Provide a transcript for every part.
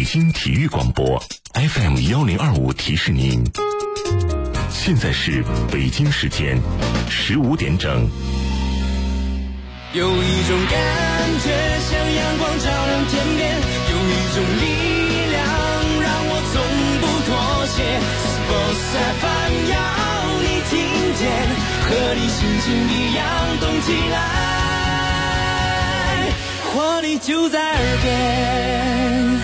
京体育广播 FM1025提示您，现在是北京时间15点整。 有一种感觉像阳光照亮天边，有一种力量让我从不妥协。Sports FM 要你听见，和你心情一样动起来，活力就在耳边。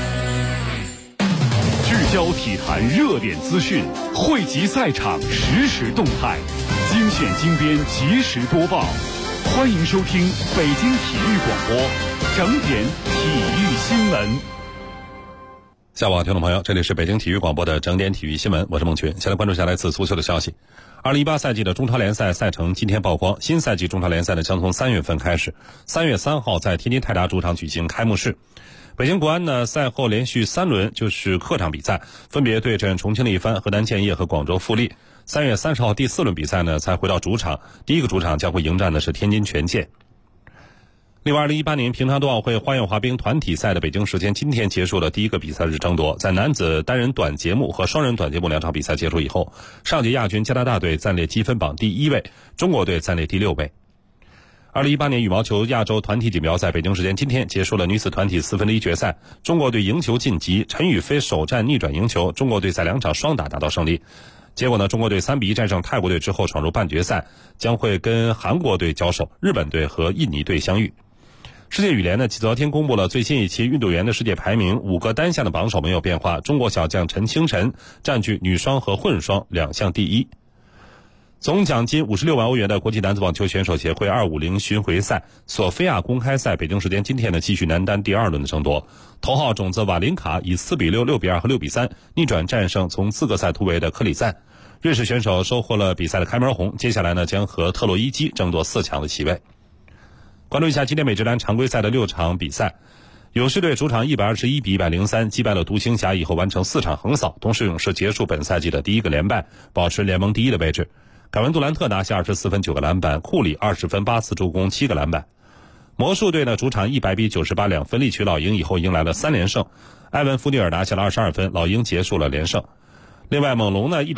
聚焦体坛热点资讯，汇集赛场实时动态，精选精编及时播报。欢迎收听北京体育广播整点体育新闻。 下午好，听众朋友，这里是北京体育广播的整点体育新闻，我是孟群。先来关注下来自足球的消息。2018赛季的中超联赛赛程今天曝光，新赛季中超联赛呢将从3月份开始，3月3号在天津泰达主场举行开幕式。北京国安呢赛后连续3轮就是客场比赛，分别对阵重庆力帆、河南建业和广州富力。3月30号第4轮比赛呢才回到主场，第一个主场将会迎战的是天津权健。另外，2018年平昌冬奥会花样滑冰团体赛的北京时间今天结束了第一个比赛日争夺。在男子单人短节目和双人短节目2场比赛结束以后，上届亚军加拿大队暂列积分榜第1位，中国队暂列第6位。2018年羽毛球亚洲团体锦标赛北京时间今天结束了女子团体1/4决赛，中国队赢球晋级，陈雨菲首战逆转赢球，中国队在2场双打拿到胜利。结果呢，中国队3-1战胜泰国队之后闯入半决赛，将会跟韩国队交手，日本队和印尼队相遇。世界羽联呢，昨天公布了最新一期运动员的世界排名，5个单项的榜首没有变化，中国小将陈清晨占据女双和混双2项第一。总奖金56万欧元的国际男子网球选手协会250巡回赛索菲亚公开赛北京时间今天呢继续男单第2轮的争夺，头号种子瓦林卡以4-6、6-2和6-3逆转战胜从资格赛突围的克里赞，瑞士选手收获了比赛的开门红，接下来呢将和特洛伊基争夺4强的席位。关注一下今天美职篮常规赛的6场比赛，勇士队主场121-103击败了独行侠以后完成4场横扫，同时勇士结束本赛季的第1个连败，保持联盟第1的位置。凯文杜兰特拿下24分9个篮板，库里20分8次助攻7个篮板。魔术队呢主场100-98两分力取老鹰以后迎来了3连胜，埃文·福尼尔拿下了22分，老鹰结束了连胜。另外猛龙呢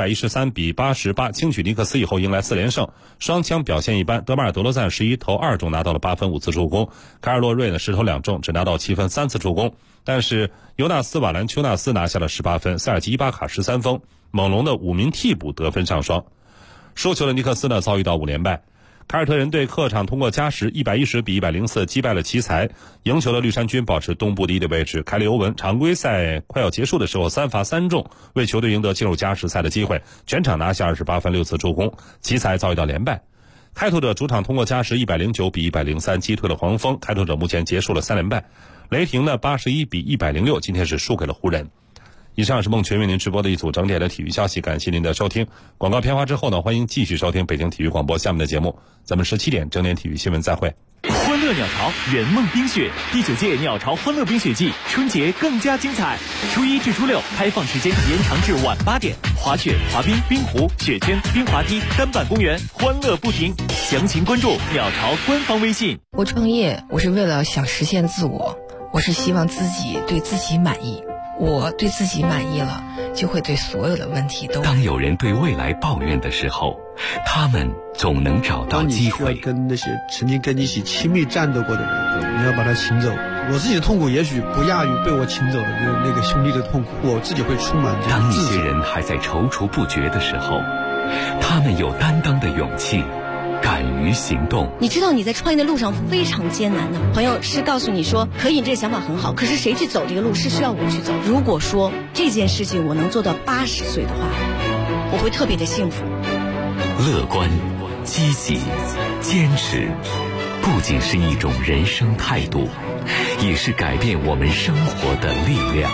113-88轻取尼克斯以后迎来4连胜，双枪表现一般，德马尔·德罗赞11投2中拿到了8分5次助攻，凯尔洛瑞呢10投2中只拿到7分3次助攻，但是尤纳斯·瓦兰丘纳斯拿下了18分，塞尔吉·伊巴卡13分，猛龙的5名替补得分上双。输球的尼克斯呢遭遇到5连败，凯尔特人队客场通过加时110-104击败了奇才，赢球的绿衫军保持东部第1的位置。凯里欧文常规赛快要结束的时候3罚3中，为球队赢得进入加时赛的机会，全场拿下28分6次助攻。奇才遭遇到连败，开拓者主场通过加时109-103击退了黄蜂，开拓者目前结束了3连败。雷霆呢81-106今天是输给了湖人。以上是孟群为您直播的一组整点的体育消息，感谢您的收听。广告片花之后呢，欢迎继续收听北京体育广播下面的节目，咱们17点整点体育新闻再会。 欢乐鸟巢圆梦冰雪第9届鸟巢欢乐冰雪季，春节更加精彩。初1至初6开放时间延长至晚8点，滑雪、滑冰、冰壶、雪圈、冰滑梯、单板公园，欢乐不停。详情关注鸟巢官方微信。 我创业，我是为了想实现自我，我是希望自己对自己满意。我对自己满意了，就会对所有的问题都。 当有人对未来抱怨的时候，他们总能找到机会。 当你需要跟那些曾经跟你一起亲密战斗过的人，你要把他请走。我自己的痛苦也许不亚于被我请走的那个兄弟的痛苦，我自己会充满这种当一自责。 些人还在踌躇不决的时候，他们有担当的勇气，敢于行动。 你知道你在创业的路上非常艰难的，朋友是告诉你说可以，你这个想法很好，可是谁去走这个路是需要我去走。如果说这件事情我能做到80岁的话，我会特别的幸福。 乐观、积极、坚持，不仅是一种人生态度，也是改变我们生活的力量。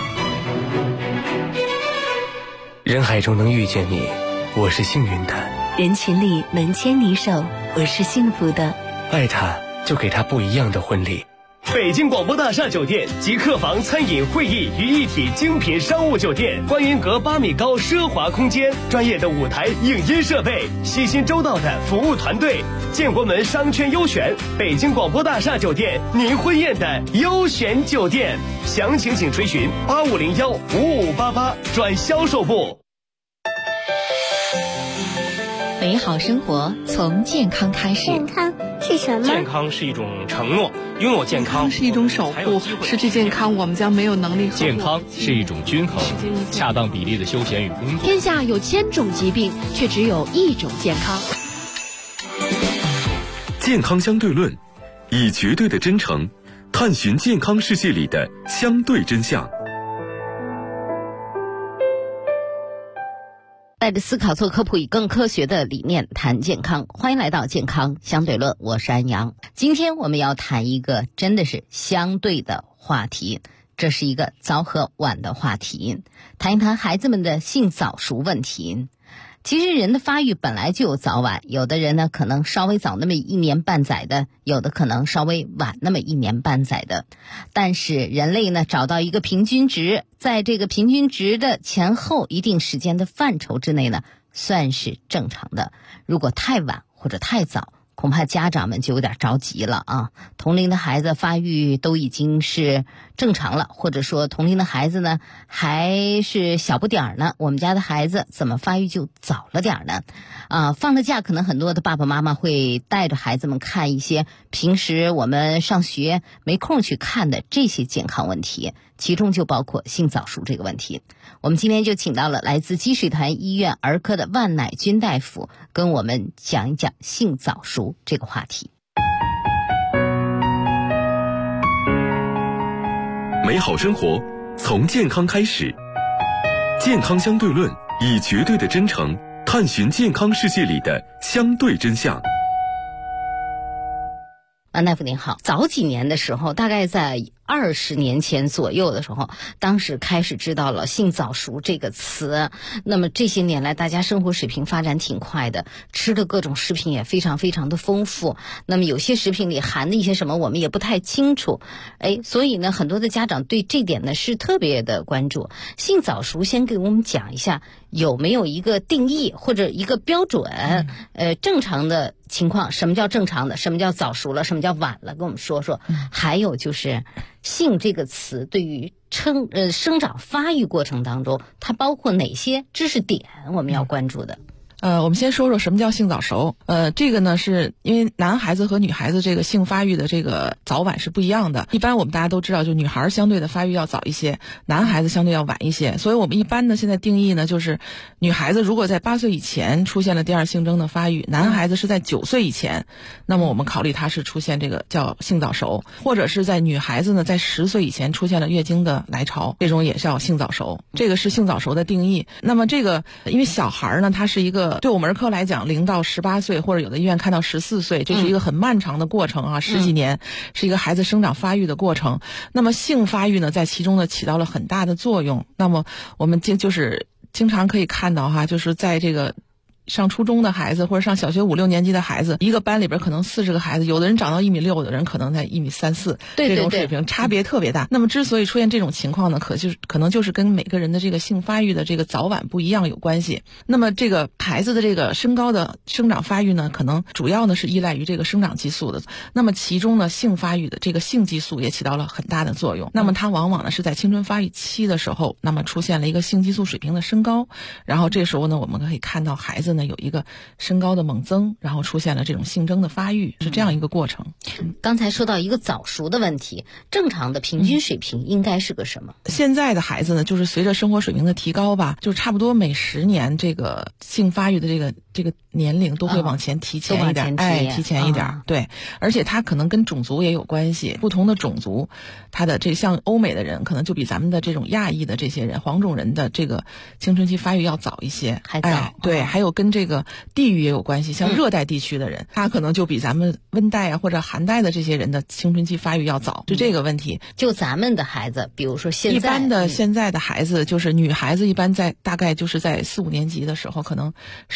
人海中能遇见你，我是幸运的。 人群里能牵你手，我是幸福的。 爱他，就给他不一样的婚礼。 北京广播大厦酒店集客房、餐饮、会议于一体精品商务酒店，观云阁8米高奢华空间，专业的舞台影音设备，细心周到的服务团队，建国门商圈优选，北京广播大厦酒店，您婚宴的优选酒店。详情请垂询85015588转销售部。 美好生活从健康开始。 健康是什么？ 健康是一种承诺，拥有健康是一种守护，失去健康我们将没有能力。 健康是一种均衡，恰当比例的休闲与工作。 天下有1000种疾病，却只有1种健康。 健康相对论，以绝对的真诚探寻健康世界里的相对真相。 带着思考做科普，以更科学的理念谈健康。欢迎来到健康相对论，我是安阳。今天我们要谈一个真的是相对的话题，这是一个早和晚的话题，谈一谈孩子们的性早熟问题。其实人的发育本来就有早晚，有的人呢可能稍微早那么1年半载的，有的可能稍微晚那么1年半载的。但是人类呢找到一个平均值，在这个平均值的前后一定时间的范畴之内呢，算是正常的。如果太晚或者太早，恐怕家长们就有点着急了啊！同龄的孩子发育都已经是正常了，或者说同龄的孩子呢还是小不点儿呢，我们家的孩子怎么发育就早了点呢？放了假可能很多的爸爸妈妈会带着孩子们看一些平时我们上学没空去看的这些健康问题，其中就包括性早熟这个问题。我们今天就请到了来自积水潭医院儿科的万乃军大夫，跟我们讲一讲性早熟这个话题。 美好生活从健康开始，健康相对论，以绝对的真诚探寻健康世界里的相对真相。 万大夫您好，早几年的时候，大概在20年前左右的时候，当时开始知道了性早熟这个词。那么这些年来大家生活水平发展挺快的，吃的各种食品也非常非常的丰富，那么有些食品里含的一些什么我们也不太清楚，所以呢很多的家长对这点呢是特别的关注。性早熟先给我们讲一下有没有一个定义或者一个标准，正常的情况，什么叫正常的，什么叫早熟了，什么叫晚了，跟我们说说。还有就是性这个词对于生长发育过程当中，它包括哪些知识点我们要关注的？ 我们先说说什么叫性早熟。这个呢是因为男孩子和女孩子这个性发育的这个早晚是不一样的。一般我们大家都知道，就女孩相对的发育要早一些，男孩子相对要晚一些。所以我们一般呢现在定义呢，就是女孩子如果在8岁以前出现了第二性征的发育，男孩子是在9岁以前，那么我们考虑他是出现这个叫性早熟，或者是在女孩子呢在10岁以前出现了月经的来潮，这种也叫性早熟。这个是性早熟的定义。那么这个因为小孩呢，他是一个对我们儿科来讲0到18岁，或者有的医院看到14岁，这是一个很漫长的过程啊，10几年是一个孩子生长发育的过程。那么性发育呢在其中呢起到了很大的作用。那么我们就是经常可以看到哈，就是在这个上初中的孩子或者上小学5、6年级的孩子，一个班里边可能40个孩子，有的人长到1.6米，有的人可能在1.3、1.4米，这种水平差别特别大。那么之所以出现这种情况呢，可能就是跟每个人的这个性发育的这个早晚不一样有关系。那么这个孩子的这个身高的生长发育呢，可能主要呢是依赖于这个生长激素的。那么其中呢性发育的这个性激素也起到了很大的作用。那么它往往呢是在青春发育期的时候，那么出现了一个性激素水平的升高，然后这时候呢我们可以看到孩子呢有一个身高的猛增，然后出现了这种性征的发育，是这样一个过程。 刚才说到一个早熟的问题，正常的平均水平应该是个什么？ 现在的孩子呢，就是随着生活水平的提高吧，就是差不多每10年这个性发育的这个年龄都会往前提前一点，提前一点，对。而且它可能跟种族也有关系，不同的种族，它的像欧美的人可能就比咱们的这种亚裔的这些人，黄种人的这个青春期发育要早一些， 还早。 对，还有跟这个地域也有关系，像热带地区的人，他可能就比咱们温带啊或者寒带的这些人的青春期发育要早，就这个问题。 就咱们的孩子，比如说现在的孩子，就是女孩子一般大概就是在4、5年级的时候，可能10岁左右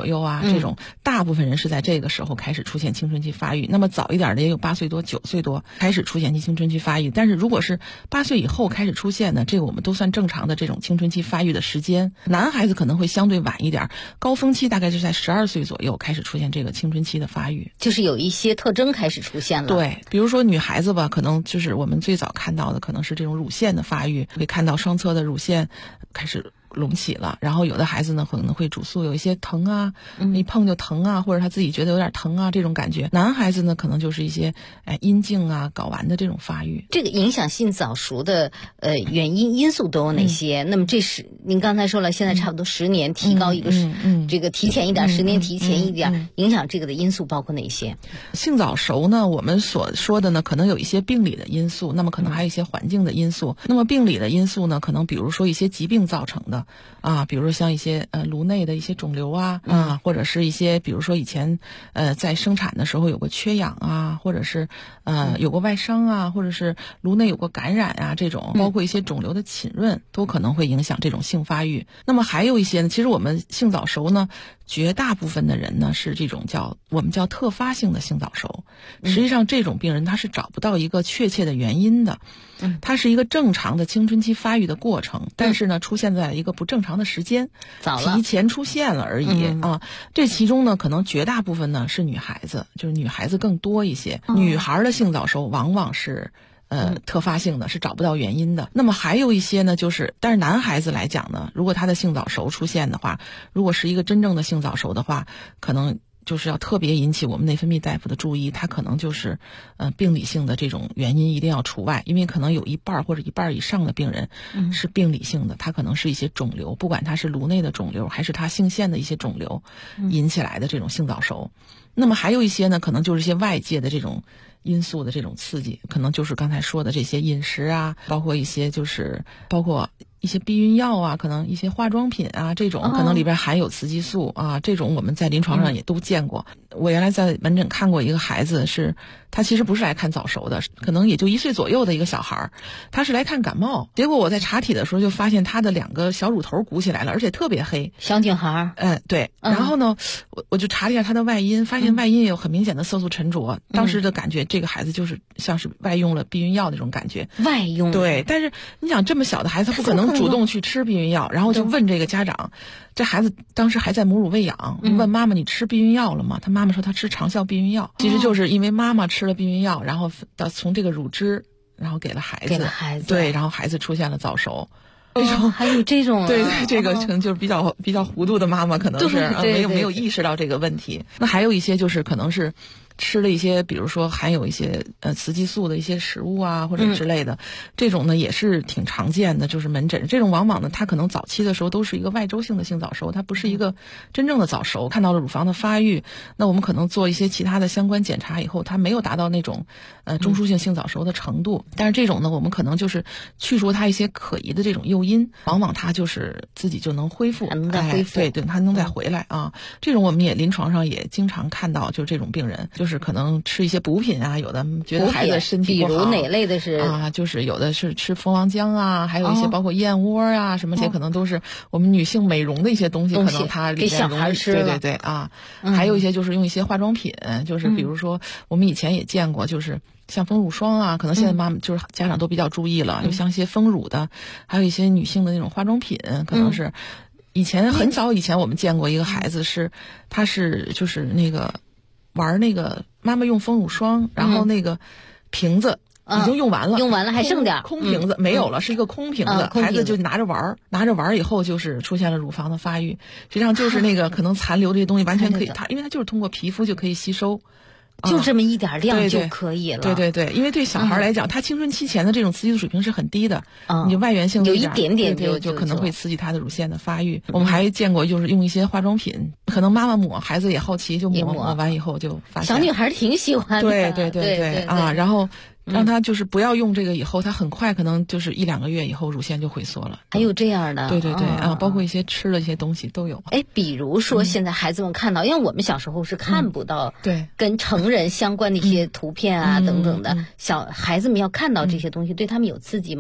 右啊，这种大部分人是在这个时候开始出现青春期发育。那么早一点的也有8岁多、9岁多开始出现青春期发育。但是如果是8岁以后开始出现的，这个我们都算正常的这种青春期发育的时间。男孩子可能会相对晚一点，高峰期大概是在12岁左右开始出现这个青春期的发育， 就是有一些特征开始出现了。 对，比如说女孩子吧，可能就是我们最早看到的可能是这种乳腺的发育，会看到双侧的乳腺开始隆起了，然后有的孩子呢可能会主诉有一些疼啊，一碰就疼啊，或者他自己觉得有点疼啊这种感觉。男孩子呢可能就是一些阴茎啊、睾丸的这种发育。 这个影响性早熟的原因素都有哪些？那么这是您刚才说了，现在差不多10年提高一个这个提前一点，10年提前一点，影响这个的因素包括哪些？ 性早熟呢，我们所说的呢可能有一些病理的因素，那么可能还有一些环境的因素。那么病理的因素呢，可能比如说一些疾病造成的啊，比如说像一些颅内的一些肿瘤啊，或者是一些比如说以前在生产的时候有过缺氧啊，或者是有过外伤啊，或者是颅内有过感染啊，这种包括一些肿瘤的侵润都可能会影响这种性发育。那么还有一些呢，其实我们性早熟呢，绝大部分的人呢是这种我们叫特发性的性早熟。实际上这种病人他是找不到一个确切的原因的，它是一个正常的青春期发育的过程，但是呢出现在一个不正常的时间， 早了， 提前出现了而已啊。这其中呢可能绝大部分呢是女孩子，就是女孩子更多一些。女孩的性早熟往往是特发性的，是找不到原因的。那么还有一些呢，但是男孩子来讲呢，如果他的性早熟出现的话，如果是一个真正的性早熟的话，可能就是要特别引起我们内分泌大夫的注意，他可能就是病理性的这种原因一定要除外，因为可能有1半或者1半以上的病人是病理性的，他可能是一些肿瘤，不管他是颅内的肿瘤还是他性腺的一些肿瘤引起来的这种性早熟。那么还有一些呢，可能就是一些外界的这种因素的这种刺激，可能就是刚才说的这些饮食啊，包括一些包括一些避孕药啊，可能一些化妆品啊，这种可能里边含有雌激素啊，这种我们在临床上也都见过。我原来在门诊看过一个孩子，他其实不是来看早熟的，可能也就1岁左右的一个小孩，他是来看感冒。结果我在查体的时候就发现他的2个小乳头鼓起来了，而且特别黑， 小女孩。 对。然后呢，我就查了一下他的外阴，发现外阴也有很明显的色素沉着。当时的感觉，这个孩子就是像是外用了避孕药那种感觉。 外用。 对，但是你想这么小的孩子，他不可能主动去吃避孕药，然后就问这个家长，这孩子当时还在母乳喂养，问妈妈你吃避孕药了吗？他妈妈说他吃长效避孕药，其实就是因为妈妈吃了避孕药，然后从这个乳汁然后给了孩子，对，然后孩子出现了早熟。 还有这种对，这个可能就是比较糊涂的妈妈，可能是没有意识到这个问题。那还有一些就是可能是吃了一些，比如说含有一些雌激素的一些食物啊，或者之类的，这种呢也是挺常见的，就是门诊这种往往呢，它可能早期的时候都是一个外周性的性早熟，它不是一个真正的早熟。看到了乳房的发育，那我们可能做一些其他的相关检查以后，它没有达到那种中枢性性早熟的程度，但是这种呢，我们可能就是去除它一些可疑的这种诱因，往往它就是自己就能恢复，对，它能再回来啊。这种我们也临床上也经常看到，就是这种病人就是可能吃一些补品啊，有的觉得孩子身体不好， 比如哪类的是啊，就是有的是吃蜂王浆啊，还有一些包括燕窝啊，什么这些可能都是我们女性美容的一些东西，可能它里面容易对啊，还有一些就是用一些化妆品，就是比如说我们以前也见过，就是像丰乳霜啊，可能现在妈妈就是家长都比较注意了，有像一些丰乳的，还有一些女性的那种化妆品，可能是以前很早以前我们见过一个孩子他是就是那个玩那个妈妈用丰乳霜，然后那个瓶子已经用完了， 还剩点空瓶子没有了，是一个空瓶子，孩子就拿着玩以后就是出现了乳房的发育，实际上就是那个可能残留这些东西完全可以，因为它就是通过皮肤就可以吸收。 就这么一点量就可以了。 对，因为对小孩来讲，他青春期前的这种雌激素水平是很低的，你外源性有一点点就可能会刺激他的乳腺的发育。我们还见过就是用一些化妆品，可能妈妈抹，孩子也好奇就抹完以后就发现小女孩挺喜欢的。 对啊，然后让他就是不要用这个以后，他很快可能就是1-2个月以后乳腺就萎缩了。 还有这样的？ 对啊，包括一些吃的一些东西都有。 比如说现在孩子们看到，因为我们小时候是看不到对跟成人相关的一些图片啊等等的，小孩子们要看到这些东西，对他们有刺激吗？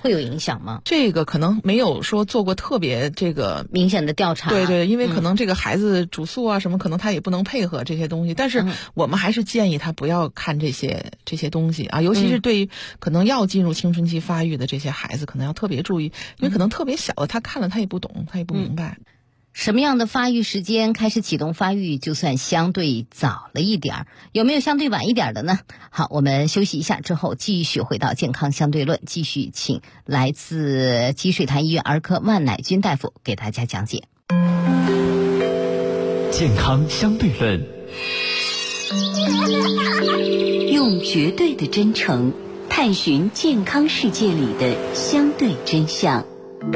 会有影响吗？ 这个可能没有说做过特别这个明显的调查。 对对，因为可能这个孩子主诉啊什么，可能他也不能配合这些东西。但是我们还是建议他不要看这些东西啊，尤其是对于可能要进入青春期发育的这些孩子，可能要特别注意，因为可能特别小的他看了他也不懂，他也不明白。 什么样的发育时间开始启动发育就算相对早了一点儿？有没有相对晚一点的呢？好，我们休息一下之后继续回到健康相对论，继续请来自积水潭医院儿科万乃军大夫给大家讲解健康相对论。 用绝对的真诚探寻健康世界里的相对真相。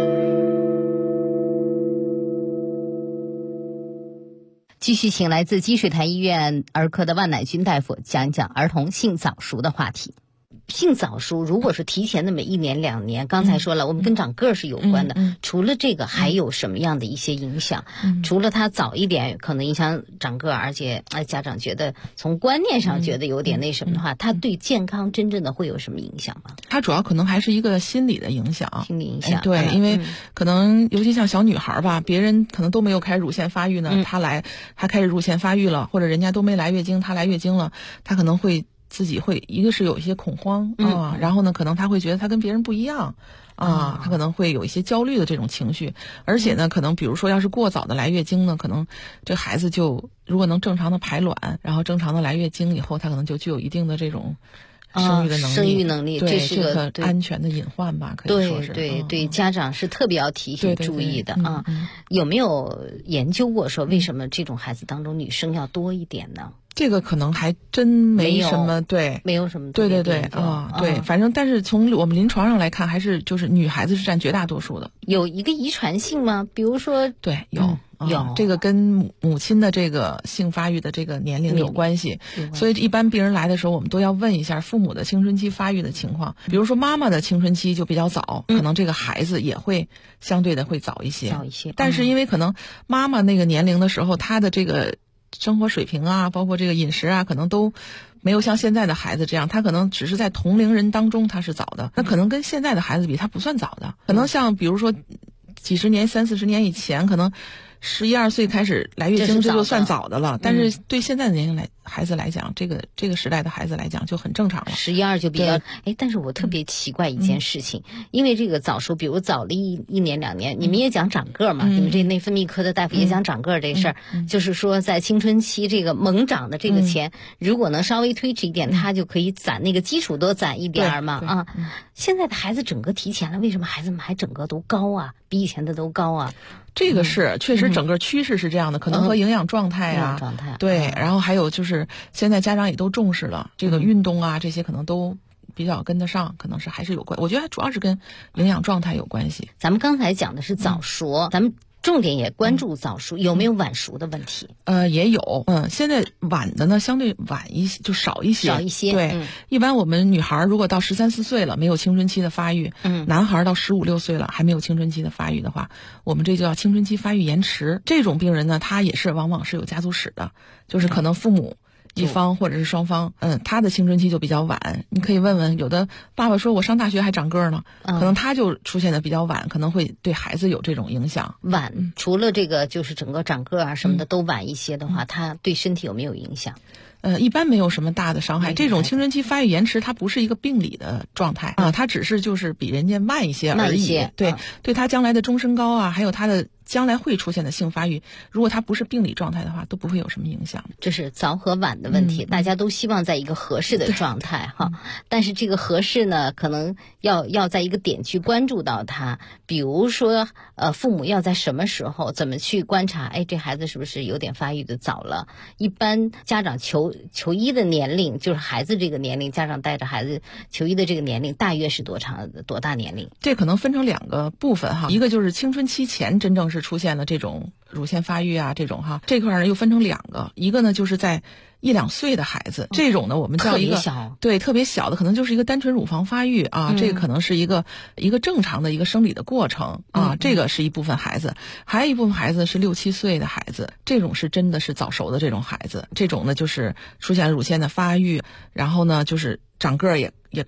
继续请来自积水潭医院儿科的万乃军大夫讲一讲儿童性早熟的话题。性早熟如果是提前那么1年2年，刚才说了，我们跟长个儿是有关的。除了这个，还有什么样的一些影响？除了他早一点可能影响长个儿，而且家长觉得从观念上觉得有点那什么的话，他对健康真正的会有什么影响吗？ 他主要可能还是一个心理的影响。 心理影响， 对，因为可能尤其像小女孩吧，别人可能都没有开始乳腺发育呢，她开始乳腺发育了，或者人家都没来月经，她来月经了，她可能会自己会一个是有一些恐慌然后呢，可能他会觉得他跟别人不一样他可能会有一些焦虑的这种情绪，而且呢，可能比如说要是过早的来月经呢，可能这孩子就如果能正常的排卵，然后正常的来月经以后，他可能就具有一定的这种生育的能力， 生育能力， 对， 这是个安全的隐患吧，可以说是。 对，家长是特别要提醒注意的啊。有没有研究过说为什么这种孩子当中女生要多一点呢？ 这个可能还真没什么，对， 没有什么， 对，对，反正但是从我们临床上来看，还是就是女孩子是占绝大多数的。 有一个遗传性吗？比如说， 对，有这个跟母亲的这个性发育的这个年龄有关系，所以一般病人来的时候，我们都要问一下父母的青春期发育的情况。比如说妈妈的青春期就比较早，可能这个孩子也会相对的会早一些，但是因为可能妈妈那个年龄的时候，她的这个生活水平啊，包括这个饮食啊，可能都没有像现在的孩子这样，他可能只是在同龄人当中他是早的，那可能跟现在的孩子比他不算早的，可能像比如说几十年30-40年以前，可能11、12岁开始来月经，这就算早的了。但是对现在的年龄孩子来讲，这个时代的孩子来讲就很正常了。 11、12就比较但是我特别奇怪一件事情，因为这个早熟，比如早了1年2年，你们也讲长个儿嘛，你们这内分泌科的大夫也讲长个儿这事儿，就是说在青春期这个猛长的这个前，如果能稍微推迟一点，他就可以攒那个基础多攒一点嘛现在的孩子整个提前了，为什么孩子们还整个都高啊？比以前的都高啊？ 这个是确实整个趋势是这样的，可能和营养状态对，然后还有就是现在家长也都重视了这个运动啊，这些可能都比较跟得上，可能是还是有关。我觉得主要是跟营养状态有关系。 咱们刚才讲的是早熟，咱们重点也关注早熟，有没有晚熟的问题？ 也有，现在晚的呢相对晚一些，就少一些。对，一般我们女孩如果到13、14岁了没有青春期的发育，男孩到15、16岁了还没有青春期的发育的话，我们这就叫青春期发育延迟。这种病人呢，他也是往往是有家族史的，就是可能父母一方或者是双方，他的青春期就比较晚。你可以问问，有的爸爸说我上大学还长个儿呢，可能他就出现的比较晚，可能会对孩子有这种影响。 晚，除了这个就是整个长个儿啊什么的都晚一些的话，他对身体有没有影响？ 一般没有什么大的伤害。这种青春期发育延迟，它不是一个病理的状态它只是就是比人家慢一些而已。对，对他将来的终身高啊，还有他的将来会出现的性发育，如果它不是病理状态的话，都不会有什么影响。 这是早和晚的问题，大家都希望在一个合适的状态但是这个合适呢，可能要在一个点去关注到它。比如说父母要在什么时候怎么去观察，这孩子是不是有点发育的早了？一般家长求医的年龄，就是孩子这个年龄，家长带着孩子求医的这个年龄大约是多大年龄？ 这可能分成2个部分一个就是青春期前真正是出现了这种乳腺发育啊，这种这块呢又分成2个，一个呢就是在1、2岁的孩子，这种呢我们叫一个特别小的，可能就是一个单纯乳房发育这个可能是一个正常的一个生理的过程这个是一部分孩子。还有一部分孩子是6、7岁的孩子，这种是真的是早熟的这种孩子，这种呢就是出现乳腺的发育，然后呢就是长个儿也快。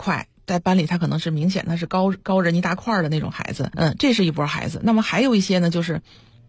在班里他可能是明显的是高人一大块的那种孩子，这是一波孩子。那么还有一些呢，就是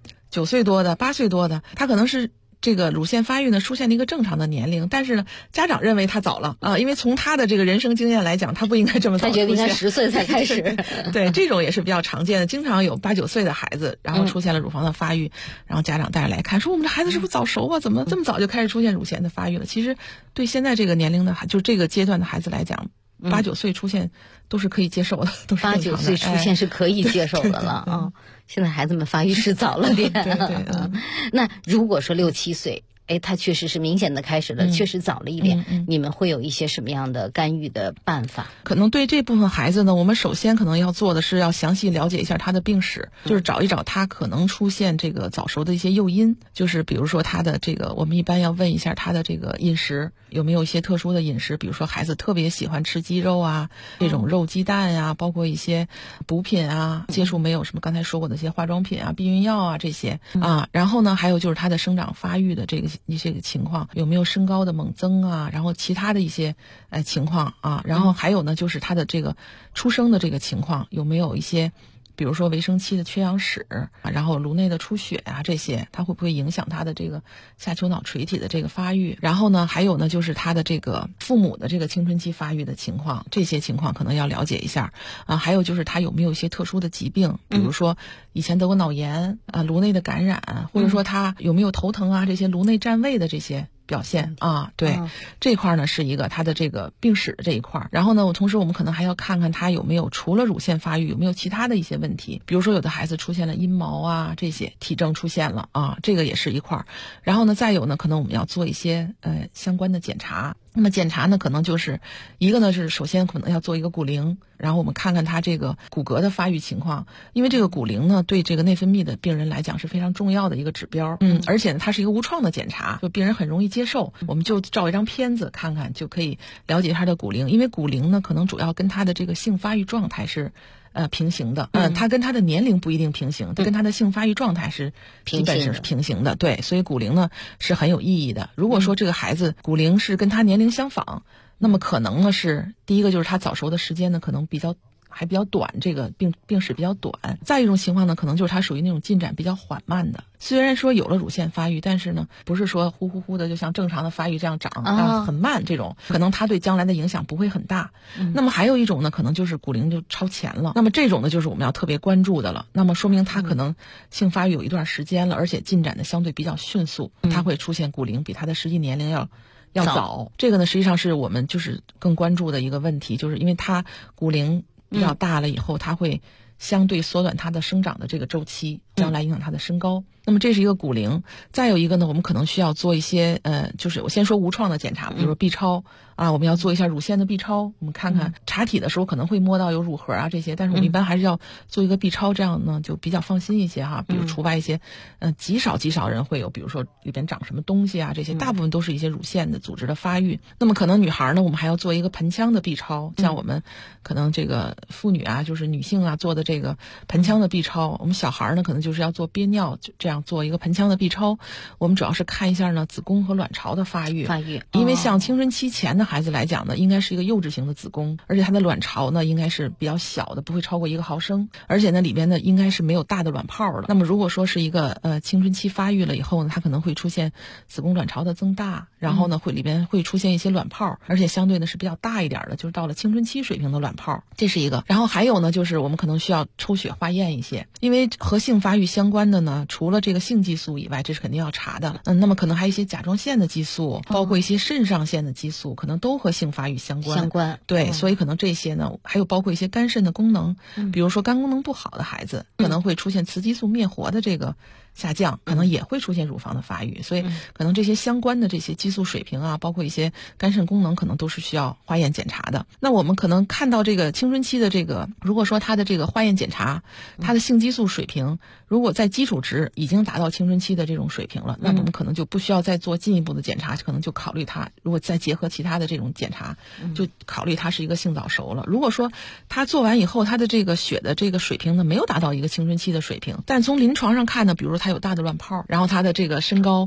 9岁多的、8岁多的，他可能是这个乳腺发育呢出现了一个正常的年龄，但是呢家长认为他早了因为从他的这个人生经验来讲，他不应该这么早出现， 他觉得应该10岁才开始。 对，这种也是比较常见的，经常有8、9岁的孩子，然后出现了乳房的发育，然后家长带着来看，说我们这孩子是不是早熟啊？怎么这么早就开始出现乳腺的发育了？其实对现在这个年龄的就这个阶段的孩子来讲，8、9岁出现都是可以接受的，都是 8、9岁出现是可以接受的了啊。现在孩子们发育是早了点。 对。 那如果说6、7岁，他确实是明显的开始了，确实早了一点，你们会有一些什么样的干预的办法？ 可能对这部分孩子呢，我们首先可能要做的是要详细了解一下他的病史，就是找一找他可能出现这个早熟的一些诱因，就是比如说他的这个，我们一般要问一下他的这个饮食有没有一些特殊的饮食，比如说孩子特别喜欢吃鸡肉啊，这种肉鸡蛋啊，包括一些补品啊，接触没有什么刚才说过的一些化妆品啊、避孕药啊这些啊，然后呢，还有就是他的生长发育的这个一些情况，有没有身高的猛增啊，然后其他的一些情况啊，然后还有呢就是他的这个出生的这个情况有没有一些比如说围生期的缺氧史，然后颅内的出血啊，这些它会不会影响他的这个下丘脑垂体的这个发育？然后呢，还有呢就是他的这个父母的这个青春期发育的情况，这些情况可能要了解一下啊。还有就是他有没有一些特殊的疾病，比如说以前得过脑炎啊、颅内的感染，或者说他有没有头疼啊，这些颅内占位的这些表现啊，对，这块呢是一个他的这个病史的这一块。然后呢，同时我们可能还要看看他有没有除了乳腺发育有没有其他的一些问题，比如说有的孩子出现了阴毛啊，这些体征出现了啊，这个也是一块。然后呢，再有呢，可能我们要做一些相关的检查。那么检查呢，可能就是一个呢是首先可能要做一个骨龄，然后我们看看他这个骨骼的发育情况，因为这个骨龄呢对这个内分泌的病人来讲是非常重要的一个指标，而且呢它是一个无创的检查，就病人很容易接受，我们就照一张片子看看就可以了解他的骨龄，因为骨龄呢可能主要跟他的这个性发育状态是平行的，它跟他的年龄不一定平行，它跟他的性发育状态是基本上是平行的，对，所以骨龄呢是很有意义的。如果说这个孩子骨龄是跟他年龄相仿，那么可能呢是第一个就是他早熟的时间呢可能比较短，这个病史比较短。再一种情况呢，可能就是他属于那种进展比较缓慢的。虽然说有了乳腺发育，但是呢，不是说呼呼呼的就像正常的发育这样长，很慢，这种可能他对将来的影响不会很大。那么还有一种呢，可能就是骨龄就超前了。那么这种呢，就是我们要特别关注的了。那么说明他可能性发育有一段时间了，而且进展的相对比较迅速，他会出现骨龄比他的实际年龄要早。这个呢，实际上是我们就是更关注的一个问题，就是因为他骨龄比较大了以后，它会相对缩短它的生长的这个周期，将来影响它的身高。那么这是一个骨龄。再有一个呢，我们可能需要做一些就是我先说无创的检查，比如说 B 超啊，我们要做一下乳腺的 B 超，我们看看查体的时候可能会摸到有乳核啊这些，但是我们一般还是要做一个 B 超，这样呢就比较放心一些哈。比如除外一些极少人会有，比如说里边长什么东西啊这些，大部分都是一些乳腺的组织的发育。那么可能女孩呢，我们还要做一个盆腔的 B 超，像我们可能这个妇女啊，就是女性啊做的这个盆腔的 B 超，我们小孩呢可能就是要做憋尿，这样做一个盆腔的 B 超。我们主要是看一下呢子宫和卵巢的发育，因为像青春期前的孩子来讲呢，应该是一个幼稚型的子宫，而且它的卵巢呢应该是比较小的，不会超过1毫升，而且呢里边呢应该是没有大的卵泡了。那么如果说是一个青春期发育了以后呢，它可能会出现子宫卵巢的增大，然后呢里边会出现一些卵泡，而且相对呢是比较大一点的，就是到了青春期水平的卵泡，这是一个。然后还有呢就是我们可能需要抽血化验一些，因为和性发育相关的呢，除了这个性激素以外，这是肯定要查的。那么可能还有一些甲状腺的激素，包括一些肾上腺的激素，可能都和性发育相关。对，所以可能这些呢，还有包括一些肝肾的功能，比如说肝功能不好的孩子，可能会出现雌激素灭活的这个下降，可能也会出现乳房的发育，所以可能这些相关的这些激素水平啊，包括一些肝肾功能，可能都是需要化验检查的。那我们可能看到这个青春期的这个，如果说他的这个化验检查，他的性激素水平如果在基础值已经达到青春期的这种水平了，那我们可能就不需要再做进一步的检查，可能就考虑他如果再结合其他的这种检查，就考虑他是一个性早熟了。如果说他做完以后，他的这个血的这个水平呢没有达到一个青春期的水平，但从临床上看呢，比如说他有大的卵泡，然后他的这个身高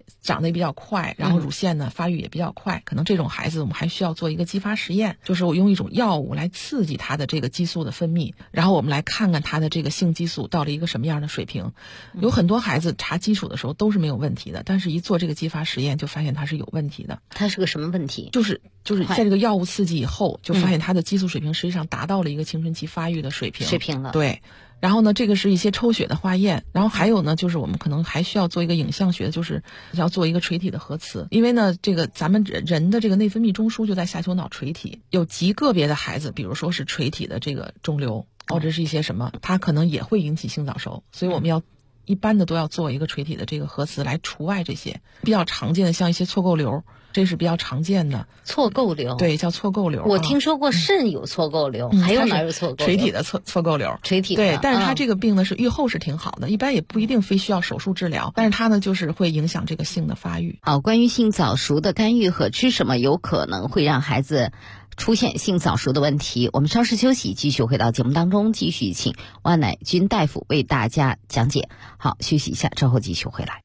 长得也比较快，然后乳腺呢发育也比较快，可能这种孩子我们还需要做一个激发实验，就是我用一种药物来刺激他的这个激素的分泌，然后我们来看看他的这个性激素到了一个什么样的水平。有很多孩子查基础的时候都是没有问题的，但是一做这个激发实验就发现他是有问题的。 他是个什么问题？ 就是在这个药物刺激以后，就发现他的激素水平实际上达到了一个青春期发育的水平了。对。然后呢，这个是一些抽血的化验，然后还有呢，就是我们可能还需要做一个影像学，就是要做一个垂体的核磁，因为呢，这个咱们人的这个内分泌中枢就在下丘脑垂体，有极个别的孩子，比如说是垂体的这个肿瘤，或者是一些什么，它可能也会引起性早熟，所以我们要一般的都要做一个垂体的这个核磁来除外这些比较常见的，像一些错构瘤。这是比较常见的错构瘤， 对，叫错构瘤。 我听说过肾有错构瘤，还有哪有错构瘤？ 垂体的错构瘤， 垂体的。 对，但是它这个病呢是预后是挺好的，一般也不一定非需要手术治疗，但是它呢就是会影响这个性的发育。 好，关于性早熟的干预和吃什么有可能会让孩子出现性早熟的问题，我们稍事休息，继续回到节目当中，继续请万乃军大夫为大家讲解。好，休息一下，之后继续回来。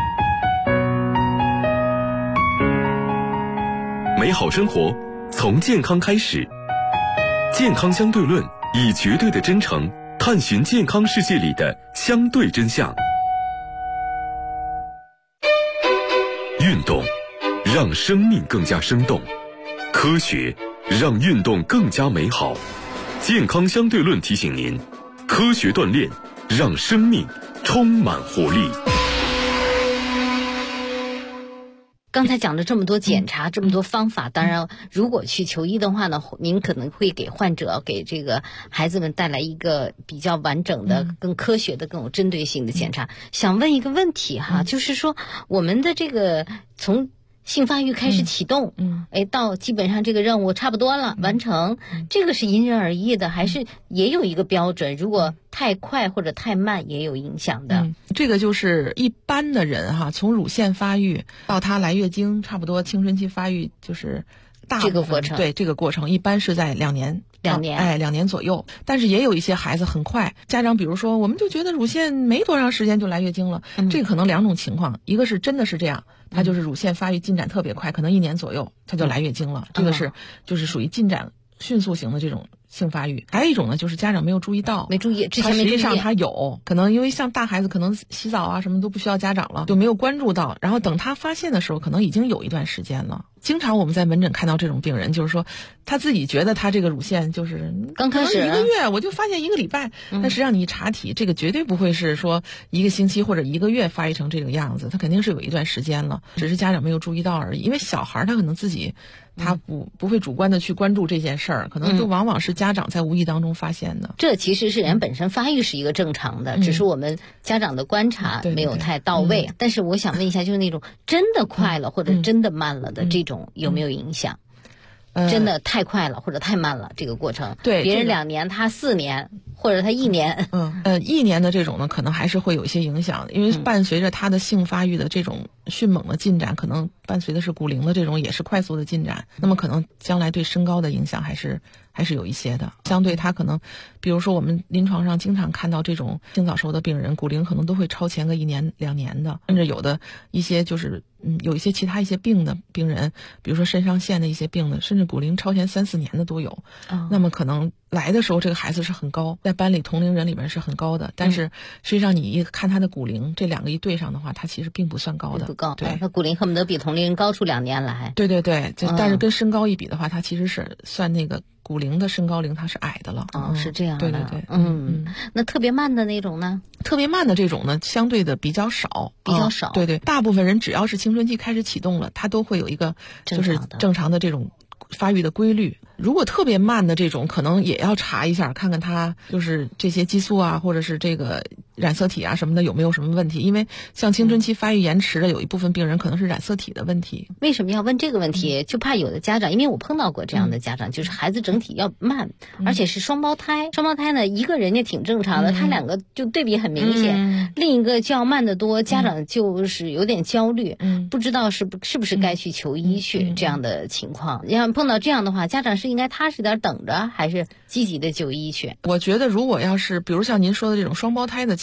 美好生活从健康开始，健康相对论以绝对的真诚探寻健康世界里的相对真相。运动让生命更加生动，科学让运动更加美好。健康相对论提醒您，科学锻炼让生命充满活力。 刚才讲了这么多检查，这么多方法，当然如果去求医的话呢，您可能会给患者给这个孩子们带来一个比较完整的更科学的更有针对性的检查。想问一个问题哈，就是说我们的这个从性发育开始启动，到基本上这个任务差不多了，完成，这个是因人而异的，还是也有一个标准？如果太快或者太慢也有影响的。 这个就是一般的人哈，从乳腺发育到他来月经，差不多青春期发育就是大这个过程， 对，这个过程一般是在2年左右。但是也有一些孩子很快，家长比如说我们就觉得乳腺没多长时间就来月经了，这个可能2种情况，一个是真的是这样，他就是乳腺发育进展特别快，可能1年左右他就来月经了，这个是就是属于进展迅速型的这种性发育。还有一种呢，就是家长没有注意到， 没注意，之前实际上他有可能因为像大孩子可能洗澡啊什么都不需要家长了，就没有关注到，然后等他发现的时候可能已经有一段时间了。经常我们在门诊看到这种病人，就是说他自己觉得他这个乳腺就是刚开始 1个月，我就发现1个礼拜，但实际上你一查体，这个绝对不会是说1个星期或者1个月发育成这个样子，他肯定是有一段时间了，只是家长没有注意到而已。因为小孩他可能自己他不会主观的去关注这件事儿，可能就往往是家长在无意当中发现的。 这其实是人本身发育是一个正常的，只是我们家长的观察没有太到位。但是我想问一下，就是那种真的快了或者真的慢了的这种有没有影响？真的太快了或者太慢了，这个过程， 对， 别人2年他4年或者他1年 ，1年的这种呢，可能还是会有一些影响，因为伴随着他的性发育的这种迅猛的进展，可能伴随的是骨龄的这种也是快速的进展，那么可能将来对身高的影响还是有一些的。相对他可能，比如说我们临床上经常看到这种性早熟的病人，骨龄可能都会超前个1年2年的，甚至有的一些就是有一些其他一些病的病人，比如说肾上腺的一些病的，甚至骨龄超前3、4年的都有。那么可能来的时候这个孩子是很高，在班里同龄人里面是很高的，但是实际上你一看他的骨龄，这2个一对上的话，他其实并不算高的， 不高， 对， 他骨龄恨不得比同龄人高出2年来。 对对对，但是跟身高一比的话，他其实是算那个骨龄的身高龄他是矮的了。 是这样的。 对对对， 那特别慢的那种呢？ 特别慢的这种呢，相对的比较少，对对，大部分人只要是青春期开始启动了，他都会有一个就是正常的这种发育的规律。如果特别慢的这种，可能也要查一下，看看他就是这些激素啊，或者是这个染色体啊什么的有没有什么问题。因为像青春期发育延迟的，有一部分病人可能是染色体的问题。 为什么要问这个问题？就怕有的家长，因为我碰到过这样的家长，就是孩子整体要慢，而且是双胞胎。双胞胎呢，一个人家挺正常的，他2个就对比很明显，另一个就要慢得多，家长就是有点焦虑，不知道是不是该去求医去这样的情况。要碰到这样的话，家长是应该踏实点等着，还是积极的就医去？ 我觉得如果要是比如像您说的这种双胞胎的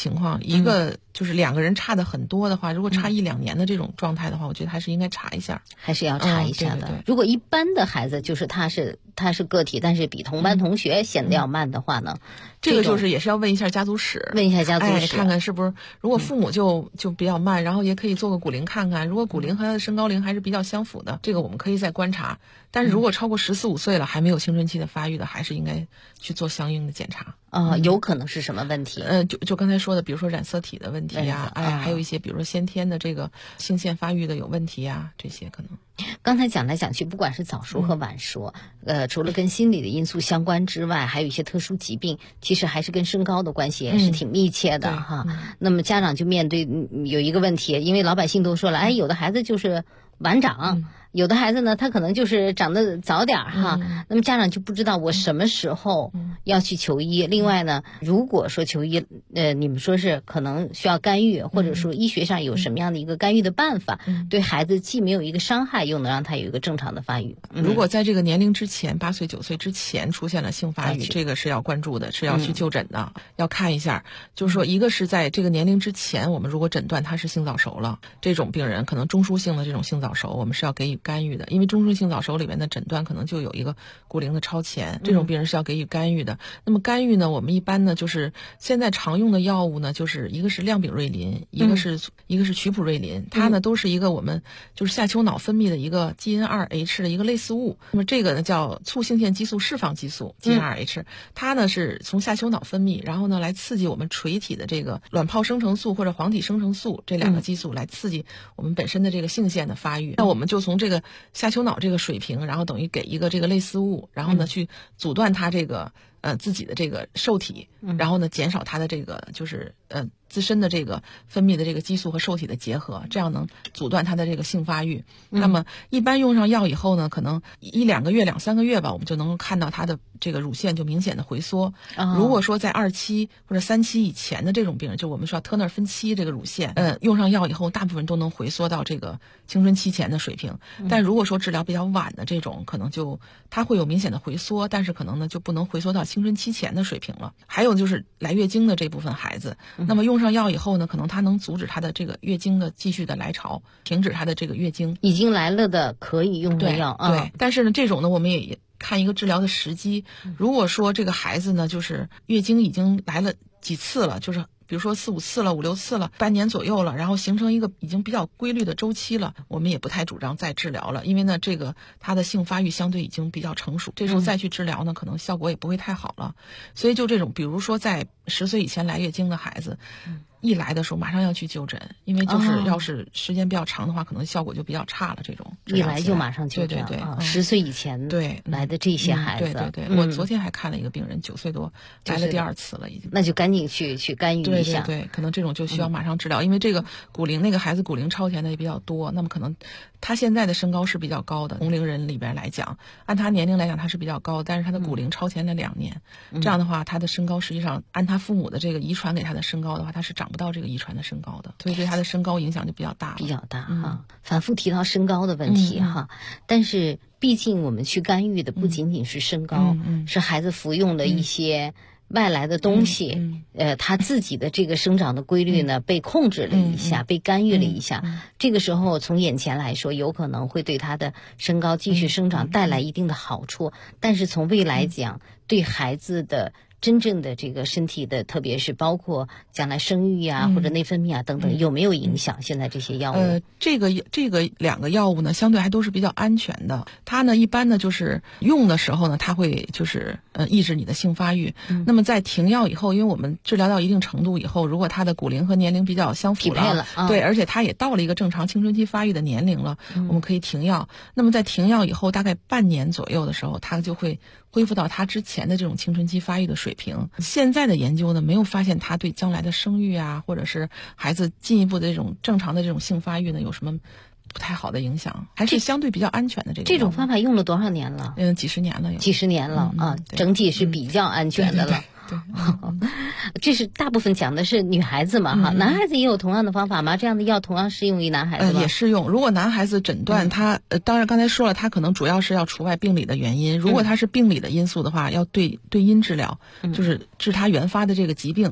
情况，一个就是两个人差的很多的话，如果差1-2年的这种状态的话，我觉得还是应该查一下， 还是要查一下的。 对对对， 如果一般的孩子就是他是个体，但是比同班同学显得要慢的话呢， 这个就是也是要问一下家族史，看看是不是，如果父母就比较慢，然后也可以做个骨龄看看，如果骨龄和他的身高龄还是比较相符的，这个我们可以再观察。但是如果超过14、15岁了还没有青春期的发育的，还是应该去做相应的检查。 有可能是什么问题？ 就刚才说的，比如说染色体的问题呀，还有一些比如说先天的这个性腺发育的有问题呀，这些可能。 刚才讲来讲去，不管是早熟和晚熟，除了跟心理的因素相关之外，还有一些特殊疾病，其实还是跟身高的关系也是挺密切的哈。那么家长就面对有一个问题，因为老百姓都说了，有的孩子就是晚长。有的孩子呢，他可能就是长得早点哈，那么家长就不知道我什么时候要去求医。另外呢，如果说求医，你们说是可能需要干预，或者说医学上有什么样的一个干预的办法，对孩子既没有一个伤害，又能让他有一个正常的发育。 如果在这个年龄之前，8岁9岁之前出现了性发育，这个是要关注的，是要去就诊的，要看一下。就是说，一个是在这个年龄之前，我们如果诊断他是性早熟了，这种病人可能中枢性的这种性早熟，我们是要给予干预的，因为中枢性早熟里面的诊断可能就有一个骨龄的超前，这种病人是要给予干预的。那么干预呢，我们一般呢就是现在常用的药物呢，就是一个是亮丙瑞林，一个是曲普瑞林，它呢都是一个我们就是下丘脑分泌的一个基因2H 的一个类似物。那么这个呢叫促性腺激素释放激素基因2H，它呢是从下丘脑分泌，然后呢来刺激我们垂体的这个卵泡生成素或者黄体生成素这两个激素，来刺激我们本身的这个性腺的发育。那我们就从这个下丘脑这个水平，然后等于给一个这个类似物，然后呢去阻断它这个自己的这个受体，然后呢减少它的这个就是自身的这个分泌的这个激素和受体的结合，这样能阻断它的这个性发育。那么一般用上药以后呢，可能1-2个月、2-3个月吧，我们就能够看到它的这个乳腺就明显的回缩。如果说在2期或者3期以前的这种病人，就我们说特纳尔分期这个乳腺，用上药以后，大部分都能回缩到这个青春期前的水平。但如果说治疗比较晚的这种，可能就它会有明显的回缩，但是可能呢就不能回缩到青春期前的水平了。还有就是来月经的这部分孩子，那么用上药以后呢，可能它能阻止它的这个月经的继续的来潮，停止它的这个月经。 已经来了的可以用的药， 对。但是呢，这种呢，我们也看一个治疗的时机。如果说这个孩子呢，就是月经已经来了几次了，就是比如说4-5次了、5-6次了，半年左右了，然后形成一个已经比较规律的周期了，我们也不太主张再治疗了，因为呢，这个他的性发育相对已经比较成熟，这时候再去治疗呢，可能效果也不会太好了。所以就这种，比如说在10岁以前来月经的孩子，一来的时候马上要去就诊，因为就是要是时间比较长的话，可能效果就比较差了。这种一来就马上就诊， 对 10岁以前来的这些孩子， 对，我昨天还看了一个病人，9岁多来了第2次了，已经， 那就赶紧去干预一下。 对，可能这种就需要马上治疗，因为这个骨龄那个孩子骨龄超前的也比较多，那么可能他现在的身高是比较高的，同龄人里边来讲，按他年龄来讲他是比较高，但是他的骨龄超前了2年，这样的话他的身高实际上按他父母的这个遗传给他的身高的话，他是长不到这个遗传的身高的，所以对他的身高影响就比较大哈。反复提到身高的问题哈，但是毕竟我们去干预的不仅仅是身高，是孩子服用的一些外来的东西，他自己的这个生长的规律呢被控制了一下，被干预了一下，这个时候从眼前来说，有可能会对他的身高继续生长带来一定的好处，但是从未来讲，对孩子的真正的这个身体的，特别是包括将来生育啊，或者内分泌啊等等，有没有影响？现在这些药物？ 这个2个药物呢，相对还都是比较安全的。它呢，一般呢就是用的时候呢，它会就是抑制你的性发育。那么在停药以后，因为我们治疗到一定程度以后，如果他的骨龄和年龄比较相符了，对，而且他也到了一个正常青春期发育的年龄了，我们可以停药。那么在停药以后，大概半年左右的时候，他就会恢复到他之前的这种青春期发育的水平。现在的研究呢，没有发现他对将来的生育啊，或者是孩子进一步的这种正常的这种性发育呢，有什么不太好的影响，还是相对比较安全的。 这种方法用了多少年了？ 几十年了， 几十年了啊，整体是比较安全的了。 对， 这是大部分讲的是女孩子嘛哈，男孩子也有同样的方法吗？这样的药同样适用于男孩子吗？ 也适用。如果男孩子诊断他，当然刚才说了，他可能主要是要除外病理的原因。如果他是病理的因素的话，要对因治疗，就是治他原发的这个疾病。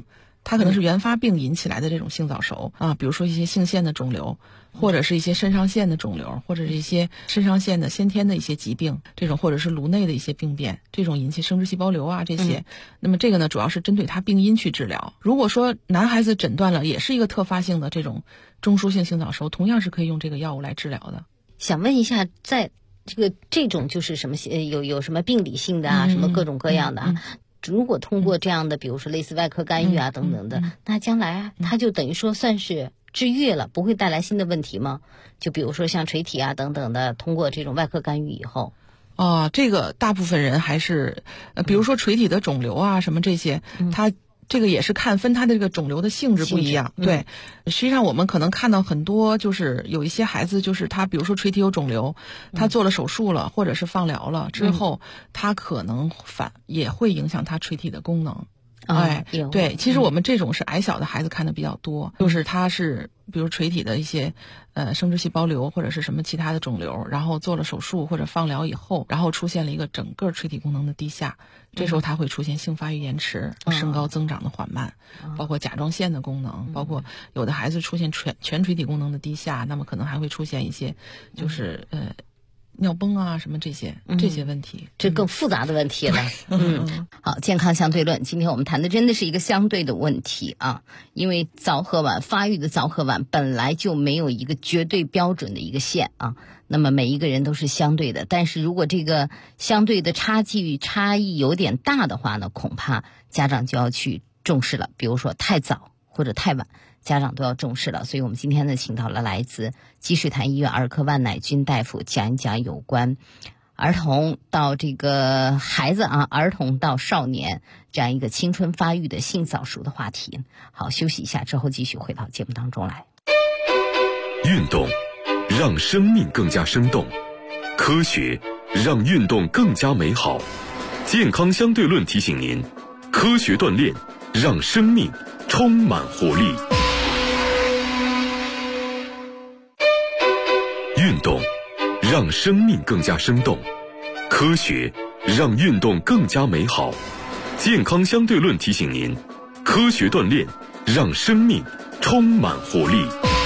它可能是原发病引起来的这种性早熟啊，比如说一些性腺的肿瘤，或者是一些肾上腺的肿瘤，或者是一些肾上腺的先天的一些疾病，这种或者是颅内的一些病变，这种引起生殖细胞瘤啊这些。那么这个呢，主要是针对它病因去治疗。如果说男孩子诊断了也是一个特发性的这种中枢性性早熟，同样是可以用这个药物来治疗的。 想问一下，在这种就是什么有什么病理性的啊，什么各种各样的啊，如果通过这样的比如说类似外科干预啊等等的，那将来它就等于说算是治愈了，不会带来新的问题吗？就比如说像垂体啊等等的，通过这种外科干预以后。 这个大部分人还是比如说垂体的肿瘤啊什么这些，它这个也是分它的这个肿瘤的性质不一样。对，实际上我们可能看到很多就是有一些孩子，就是他比如说垂体有肿瘤，他做了手术了或者是放疗了之后，他可能也会影响他垂体的功能。对，其实我们这种是矮小的孩子看的比较多，就是他是比如垂体的一些生殖细胞瘤或者是什么其他的肿瘤，然后做了手术或者放疗以后，然后出现了一个整个垂体功能的低下，这时候他会出现性发育延迟、身高增长的缓慢，包括甲状腺的功能，包括有的孩子出现全垂体功能的低下，那么可能还会出现一些就是尿崩啊什么这些问题， 这更复杂的问题了。好，健康相对论，今天我们谈的真的是一个相对的问题啊，因为早和晚发育的早和晚本来就没有一个绝对标准的一个线啊，那么每一个人都是相对的，但是如果这个相对的差异有点大的话呢，恐怕家长就要去重视了，比如说太早或者太晚，家长都要重视了。所以我们今天呢，请到了来自积水潭医院儿科万乃军大夫，讲一讲有关儿童到这个孩子啊，儿童到少年这样一个青春发育的性早熟的话题。好，休息一下之后继续回到节目当中来。 运动让生命更加生动，科学让运动更加美好。健康相对论提醒您，科学锻炼让生命充满活力。运动让生命更加生动，科学让运动更加美好。健康相对论提醒您，科学锻炼让生命充满活力。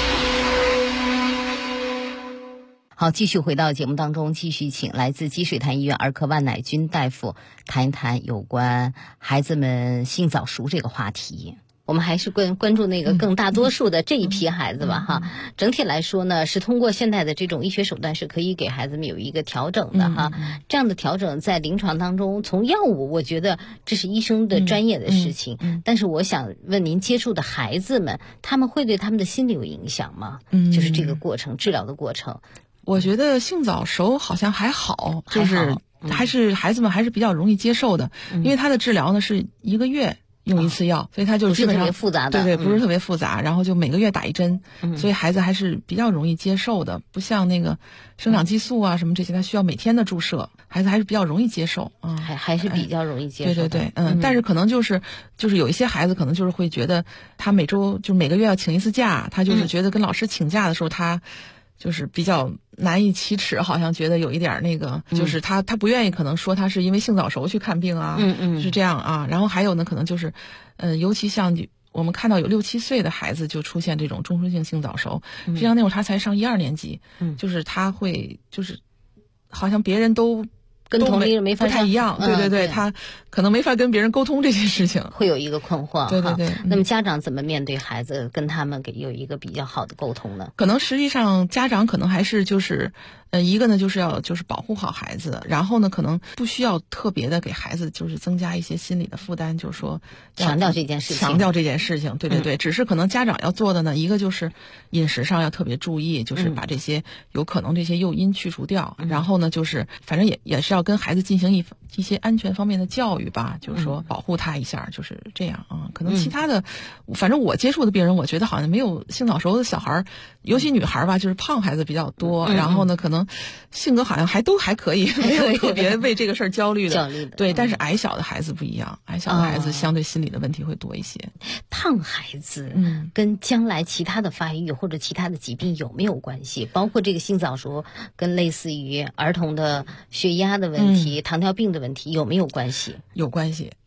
好，继续回到节目当中，继续请来自积水潭医院儿科万乃军大夫谈一谈有关孩子们性早熟这个话题。我们还是关注那个更大多数的这一批孩子吧哈。整体来说呢，是通过现在的这种医学手段是可以给孩子们有一个调整的哈。这样的调整在临床当中，从药物我觉得这是医生的专业的事情，但是我想问您接触的孩子们，他们会对他们的心理有影响吗？就是这个过程，治疗的过程。 我觉得性早熟好像还好，就是还是孩子们还是比较容易接受的，因为他的治疗呢是1个月用一次药，所以他就基本上不是特别复杂的， 对，不是特别复杂，然后就每个月打1针，所以孩子还是比较容易接受的，不像那个生长激素啊什么这些，他需要每天的注射，孩子还是比较容易接受啊， 还是比较容易接受的。 对，但是可能就是有一些孩子可能就是会觉得他每个月要请1次假，他就是觉得跟老师请假的时候他就是比较难以启齿，好像觉得有一点那个，就是他不愿意可能说他是因为性早熟去看病啊，是这样啊。然后还有呢，可能就是，尤其像我们看到有6、7岁的孩子就出现这种中枢性性早熟，实际上那会儿他才上1、2年级，就是他会就是好像别人都跟同龄人没法不太一样，对，他可能没法跟别人沟通这些事情， 会有一个困惑。 对。 那么家长怎么面对孩子，跟他们有一个比较好的沟通呢？ 可能实际上家长可能还是就是一个呢就是要保护好孩子，然后呢可能不需要特别的给孩子就是增加一些心理的负担，就是说强调这件事情， 对，只是可能家长要做的呢，一个就是饮食上要特别注意，就是把这些有可能这些诱因去除掉，然后呢就是反正也是要跟孩子进行一些安全方面的教育吧，就是说保护他一下，就是这样啊。可能其他的，反正我接触的病人，我觉得好像没有性早熟的小孩，尤其女孩吧，就是胖孩子比较多，然后呢可能性格好像都还可以，没有特别为这个事儿焦虑的。对，但是矮小的孩子不一样，矮小的孩子相对心理的问题会多一些。 胖孩子跟将来其他的发育或者其他的疾病有没有关系？包括这个性早熟跟类似于儿童的血压的问题、糖尿病的问题有没有关系？ 有关系。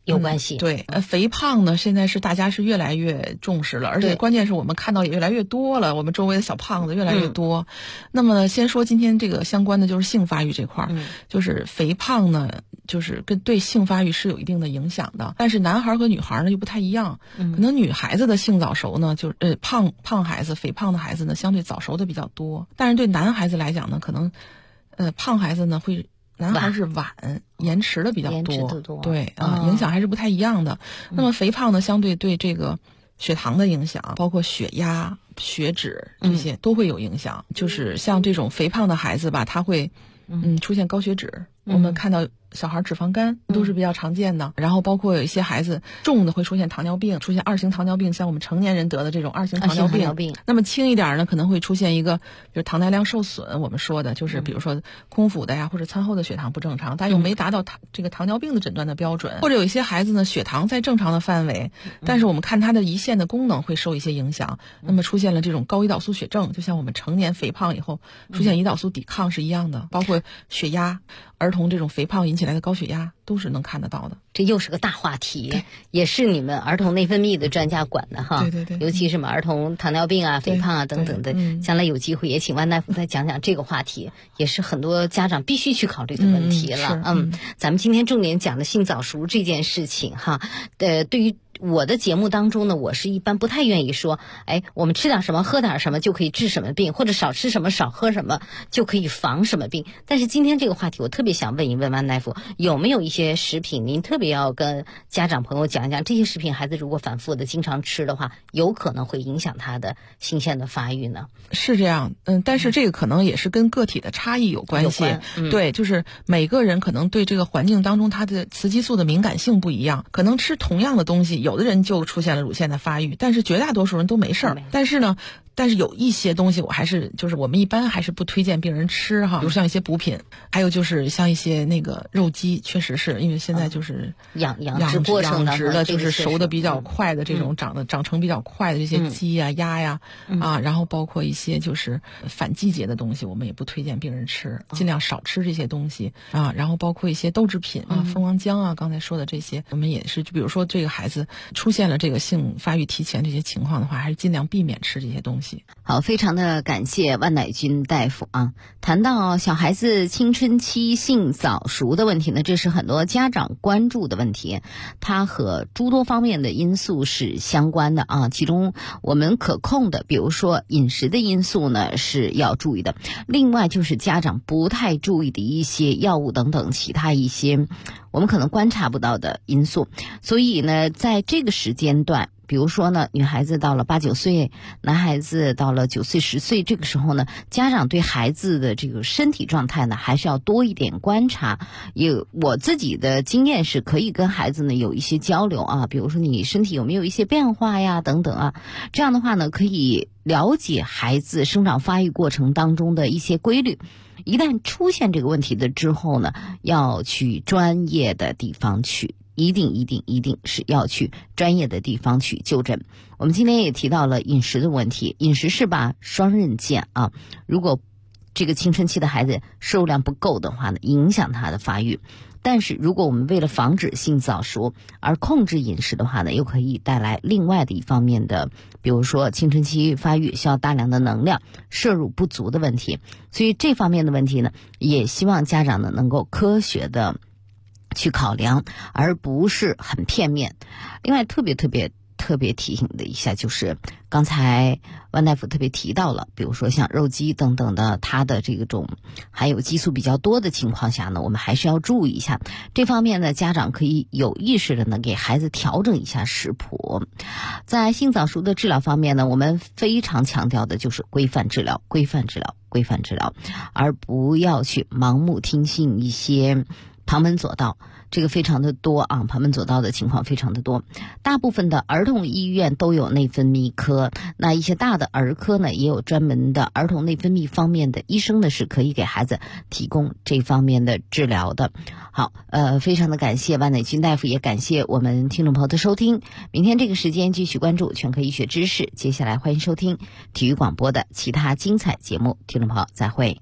有关系。 对，肥胖呢，现在是大家是越来越重视了，而且关键是我们看到也越来越多了，我们周围的小胖子越来越多。那么先说今天这个相关的就是性发育这块儿，就是肥胖呢，就是对性发育是有一定的影响的，但是男孩和女孩呢又不太一样。可能女孩子的性早熟呢，就是胖孩子、肥胖的孩子呢，相对早熟的比较多。但是对男孩子来讲呢，可能胖孩子呢会。男孩是晚延迟的比较多，对影响还是不太一样的。那么肥胖呢，相对对这个血糖的影响，包括血压、血脂这些都会有影响。就是像这种肥胖的孩子吧，他会出现高血脂。我们看到小孩脂肪肝都是比较常见的，然后包括有一些孩子重的会出现糖尿病，出现2型糖尿病，像我们成年人得的这种2型糖尿病。那么轻一点呢，可能会出现一个就是糖耐量受损，我们说的就是比如说空腹的呀，或者餐后的血糖不正常，但又没达到这个糖尿病的诊断的标准，或者有一些孩子呢血糖在正常的范围，但是我们看他的胰腺的功能会受一些影响，那么出现了这种高胰岛素血症，就像我们成年肥胖以后出现胰岛素抵抗是一样的，包括血压，儿童这种肥胖引起来的高血压都是能看得到的。 这又是个大话题，也是你们儿童内分泌的专家管的哈。 对， 尤其什么儿童糖尿病啊、肥胖啊等等的，将来有机会也请万大夫再讲讲这个话题，也是很多家长必须去考虑的问题了。咱们今天重点讲的性早熟这件事情哈，对于我的节目当中呢，我是一般不太愿意说，我们吃点什么喝点什么就可以治什么病，或者少吃什么少喝什么就可以防什么病。但是今天这个话题我特别想问一问万大夫，有没有一些食品您特别要跟家长朋友讲一讲，这些食品孩子如果反复的经常吃的话，有可能会影响他的性腺的发育呢？ 是这样，但是这个可能也是跟个体的差异有关系。对，就是每个人可能对这个环境当中他的雌激素的敏感性不一样，可能吃同样的东西，有的人就出现了乳腺的发育，但是绝大多数人都没事儿。但是有一些东西我还是就是我们一般还是不推荐病人吃哈，比如像一些补品，还有就是像一些那个肉鸡，确实是因为现在就是养殖过程的，就是熟的比较快的这种长成比较快的这些鸡呀、鸭呀然后包括一些就是反季节的东西，我们也不推荐病人吃，尽量少吃这些东西然后包括一些豆制品蜂王浆刚才说的这些，我们也是就比如说这个孩子出现了这个性发育提前这些情况的话，还是尽量避免吃这些东西。 好，非常的感谢万乃军大夫谈到小孩子青春期性早熟的问题呢，这是很多家长关注的问题，它和诸多方面的因素是相关的其中我们可控的，比如说饮食的因素呢是要注意的，另外就是家长不太注意的一些药物等等其他一些我们可能观察不到的因素。所以呢，在这个时间段，比如说呢，女孩子到了8、9岁，男孩子到了9岁、10岁，这个时候呢，家长对孩子的这个身体状态呢，还是要多一点观察。我自己的经验是可以跟孩子呢有一些交流比如说你身体有没有一些变化呀，等等这样的话呢，可以了解孩子生长发育过程当中的一些规律。一旦出现这个问题的之后呢，要去专业的地方去。一定是要去专业的地方去就诊。我们今天也提到了饮食的问题，饮食是把双刃剑如果这个青春期的孩子摄入量不够的话呢，影响他的发育。但是如果我们为了防止性早熟而控制饮食的话呢，又可以带来另外的一方面的，比如说青春期发育需要大量的能量，摄入不足的问题。所以这方面的问题呢，也希望家长呢能够科学的去考量，而不是很片面。另外特别提醒的一下，就是刚才万大夫特别提到了，比如说像肉鸡等等的，它的这种还有激素比较多的情况下呢，我们还是要注意一下这方面呢，家长可以有意识的呢给孩子调整一下食谱。在性早熟的治疗方面呢，我们非常强调的就是规范治疗，而不要去盲目听信一些旁门左道，这个非常的多旁门左道的情况非常的多。大部分的儿童医院都有内分泌科，那一些大的儿科呢，也有专门的儿童内分泌方面的医生呢，是可以给孩子提供这方面的治疗的。好，非常的感谢万乃军大夫，也感谢我们听众朋友的收听。明天这个时间继续关注全科医学知识，接下来欢迎收听体育广播的其他精彩节目。听众朋友再会。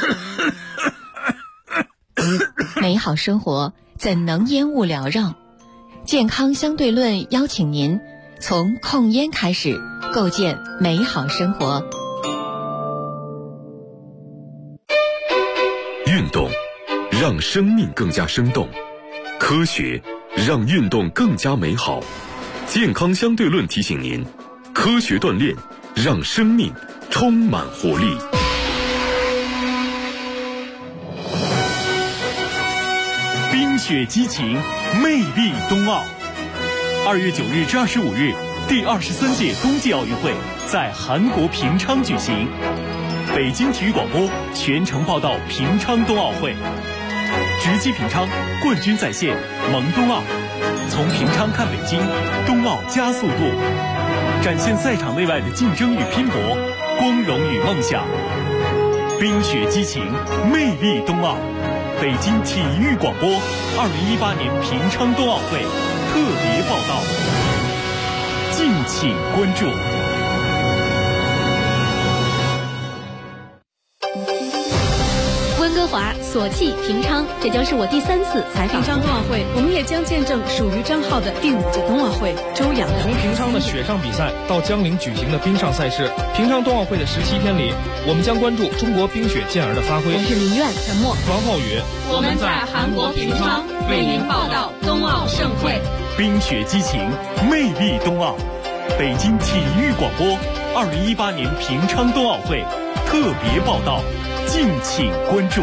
美好生活怎能烟雾缭绕？ 健康相对论邀请您从控烟开始，构建美好生活。 运动让生命更加生动，科学让运动更加美好。健康相对论提醒您，科学锻炼让生命充满活力。 冰雪激情，魅力冬奥。2月9日至25日，第23届冬季奥运会在韩国平昌举行。北京体育广播全程报道平昌冬奥会，直击平昌，冠军在线，萌冬奥。从平昌看北京，冬奥加速度，展现赛场内外的竞争与拼搏，光荣与梦想。冰雪激情，魅力冬奥。北京体育广播2018年平昌冬奥会特别报道，敬请关注。 温哥华、索契、平昌，这将是我第3次采访平昌冬奥会。我们也将见证属于张浩的第5届冬奥会。周洋从平昌的雪上比赛到江陵举行的冰上赛事，平昌冬奥会的17天里，我们将关注中国冰雪健儿的发挥。 我是林苑、陈默、 王浩宇， 我们在韩国平昌为您报道冬奥盛会。 冰雪激情，魅力冬奥。北京体育广播2018年平昌冬奥会特别报道，敬请关注。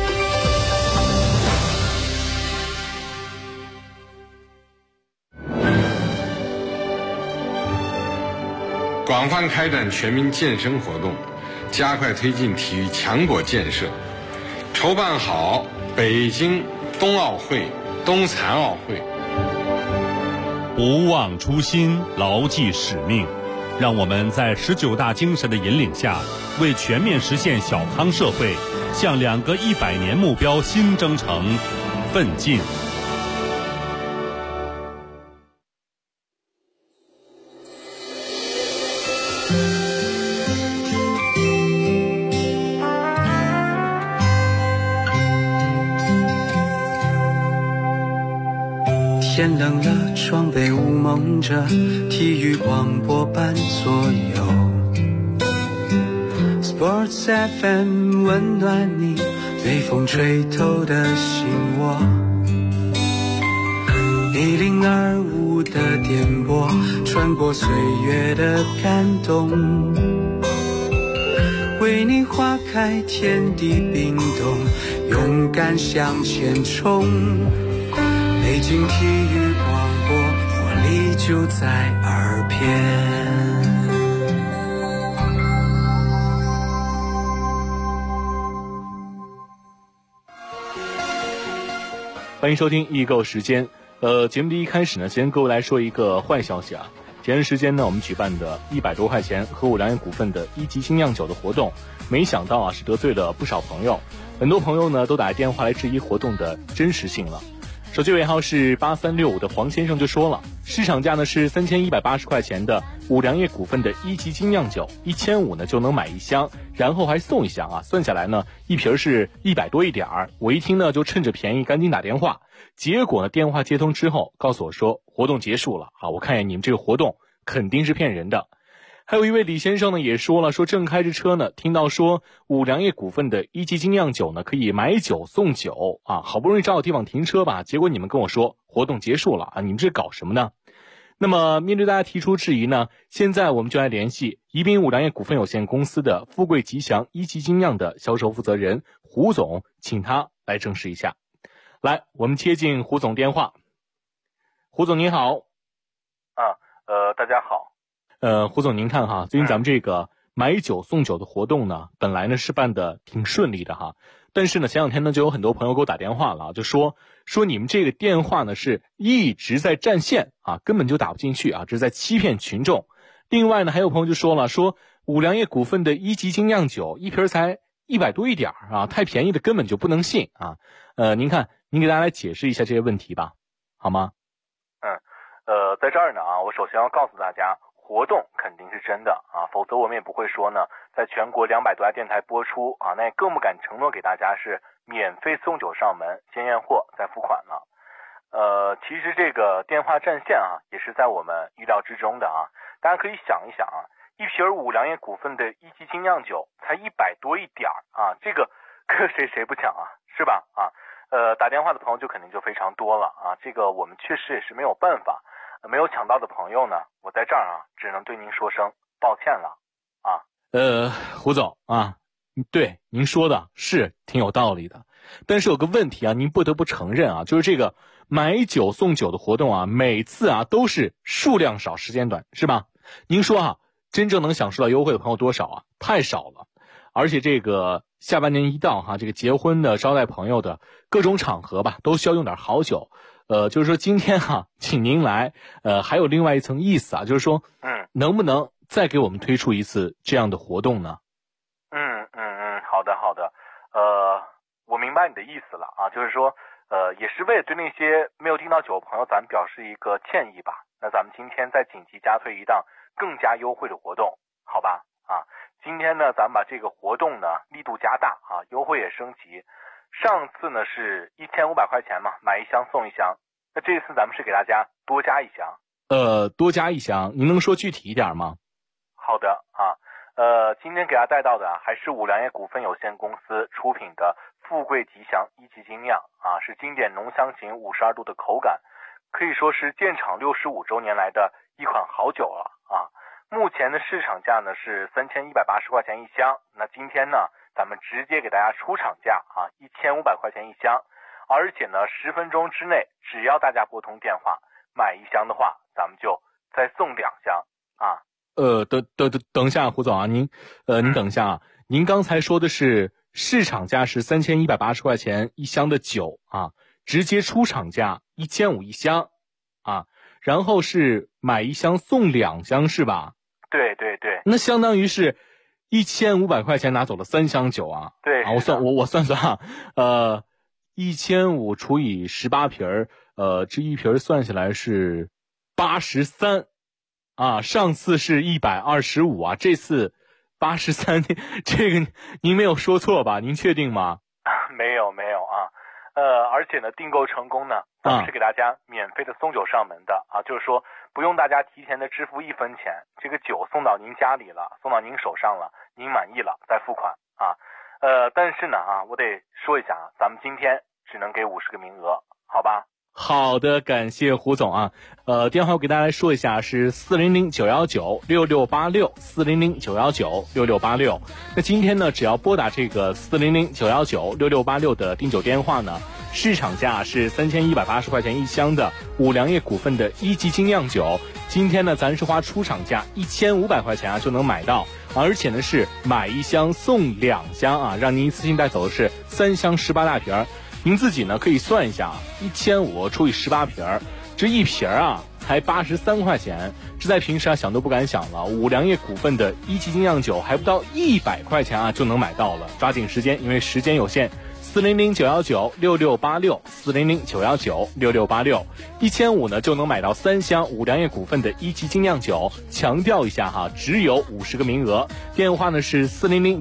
广泛开展全民健身活动，加快推进体育强国建设，筹办好北京冬奥会、冬残奥会。 不忘初心，牢记使命，让我们在19大精神的引领下，为全面实现小康社会，向2个100年目标新征程奋进。 天冷了，窗被雾蒙着，体育广播伴左右。Sports FM 温暖你被风吹透的心窝。1025的电波，穿过岁月的感动，为你花开天地冰冻，勇敢向前冲。北京体育广播，活力就在耳边。 欢迎收听易购时间。节目的一开始呢，先跟各位来说一个坏消息啊。前段时间呢，我们举办的100多块钱和5粮液股份的1级精酿酒的活动，没想到啊是得罪了不少朋友，很多朋友呢都打电话来质疑活动的真实性了。手机尾号是8365的黄先生就说了，市场价呢是3180块钱的5粮液股份的1级精酿酒，1500呢就能买1箱，然后还送1箱啊，算下来呢一瓶是100多一点儿。我一听呢就趁着便宜赶紧打电话，结果呢电话接通之后告诉我说活动结束了啊，我看见你们这个活动肯定是骗人的。还有一位李先生呢也说了，说正开着车呢，听到说5粮液股份的1级精酿酒呢可以买酒送酒啊，好不容易找到地方停车吧，结果你们跟我说活动结束了啊，你们这搞什么呢？那么面对大家提出质疑呢，现在我们就来联系宜宾5粮液股份有限公司的富贵吉祥1级精酿的销售负责人胡总，请他来证实一下。来，我们接进胡总电话。胡总您好。 大家好。 胡总，您看哈，最近咱们这个买酒送酒的活动呢，本来呢是办的挺顺利的哈，但是呢前2天呢就有很多朋友给我打电话了，就说你们这个电话呢是一直在占线啊，根本就打不进去啊，这是在欺骗群众。另外呢还有朋友就说了，说5粮液股份的1级精酿酒一瓶才100多一点啊，太便宜的根本就不能信啊。您看，您给大家来解释一下这些问题吧，好吗？ 在这儿呢啊，我首先要告诉大家，活动肯定是真的啊，否则我们也不会说呢，在全国200多家电台播出啊，那也更不敢承诺给大家是免费送酒上门，先验货再付款了。 其实这个电话占线啊，也是在我们预料之中的啊。大家可以想一想啊，一瓶五粮液股份的一级精酿酒才100多一点啊，这个搁谁不抢啊，是吧？啊，打电话的朋友就肯定就非常多了啊，这个我们确实也是没有办法，没有抢到的朋友呢，我在这儿啊，只能对您说声抱歉了啊。 胡总啊，对您说的是挺有道理的，但是有个问题啊，您不得不承认啊，就是这个买酒送酒的活动啊，每次啊都是数量少时间短，是吧？您说啊，真正能享受到优惠的朋友多少啊？太少了。而且这个下半年一到哈，这个结婚的、招待朋友的各种场合吧，都需要用点好酒。就是说今天哈，请您来，还有另外一层意思啊，就是说，能不能再给我们推出一次这样的活动呢？ 好的，我明白你的意思了啊，就是说，也是为了对那些没有订到酒的朋友，咱们表示一个歉意吧。那咱们今天再紧急加推一档更加优惠的活动，好吧？啊，今天呢，咱们把这个活动呢力度加大啊，优惠也升级。上次呢是1500块钱嘛，买一箱送一箱。那这次咱们是给大家多加一箱。 多加一箱，您能说具体一点吗？ 好的啊，今天给大家带到的还是五粮液股份有限公司出品的富贵吉祥一级精酿啊，是经典浓香型52度的口感，可以说是建厂65周年来的一款好酒了啊。目前的市场价呢是3180块钱一箱，那今天呢咱们直接给大家出厂价啊1500块钱一箱，而且呢10分钟之内，只要大家拨通电话买一箱的话，咱们就再送2箱啊。 等一下，胡总啊，您等一下啊，您刚才说的是市场价是3180块钱一箱的酒啊，直接出厂价1500一箱啊，然后是买一箱送2箱是吧？ 对， 那相当于是1500块钱拿走了3箱酒啊。 对啊，我算啊，1500除以18瓶这一瓶算下来是83啊，上次是125啊，这次83，这个您没有说错吧？您确定吗？ 没有啊，而且呢，订购成功呢，咱们是给大家免费的送酒上门的啊，就是说不用大家提前的支付1分钱，这个酒送到您家里了，送到您手上了，您满意了再付款啊。但是呢啊，我得说一下啊，咱们今天只能给50个名额，好吧？ 好的，感谢胡总啊。电话我给大家来说一下，是400-919-6686，400-919-6686。那今天呢，只要拨打这个400-919-6686的订酒电话呢，市场价是3180块钱一箱的五粮液股份的一级精酿酒，今天呢，咱是花出厂价1500块钱啊就能买到，而且呢是买一箱送2箱啊，让您一次性带走的是3箱18大瓶。您自己呢可以算一下，1500除以18瓶，这一瓶啊才83块钱，这在平时啊想都不敢想了。五粮液股份的一级精酿酒还不到100块钱啊就能买到了，抓紧时间，因为时间有限。400-919-6686，400-919-6686，1500呢就能买到3箱五粮液股份的一级精酿酒。强调一下哈，只有50个名额。电话呢是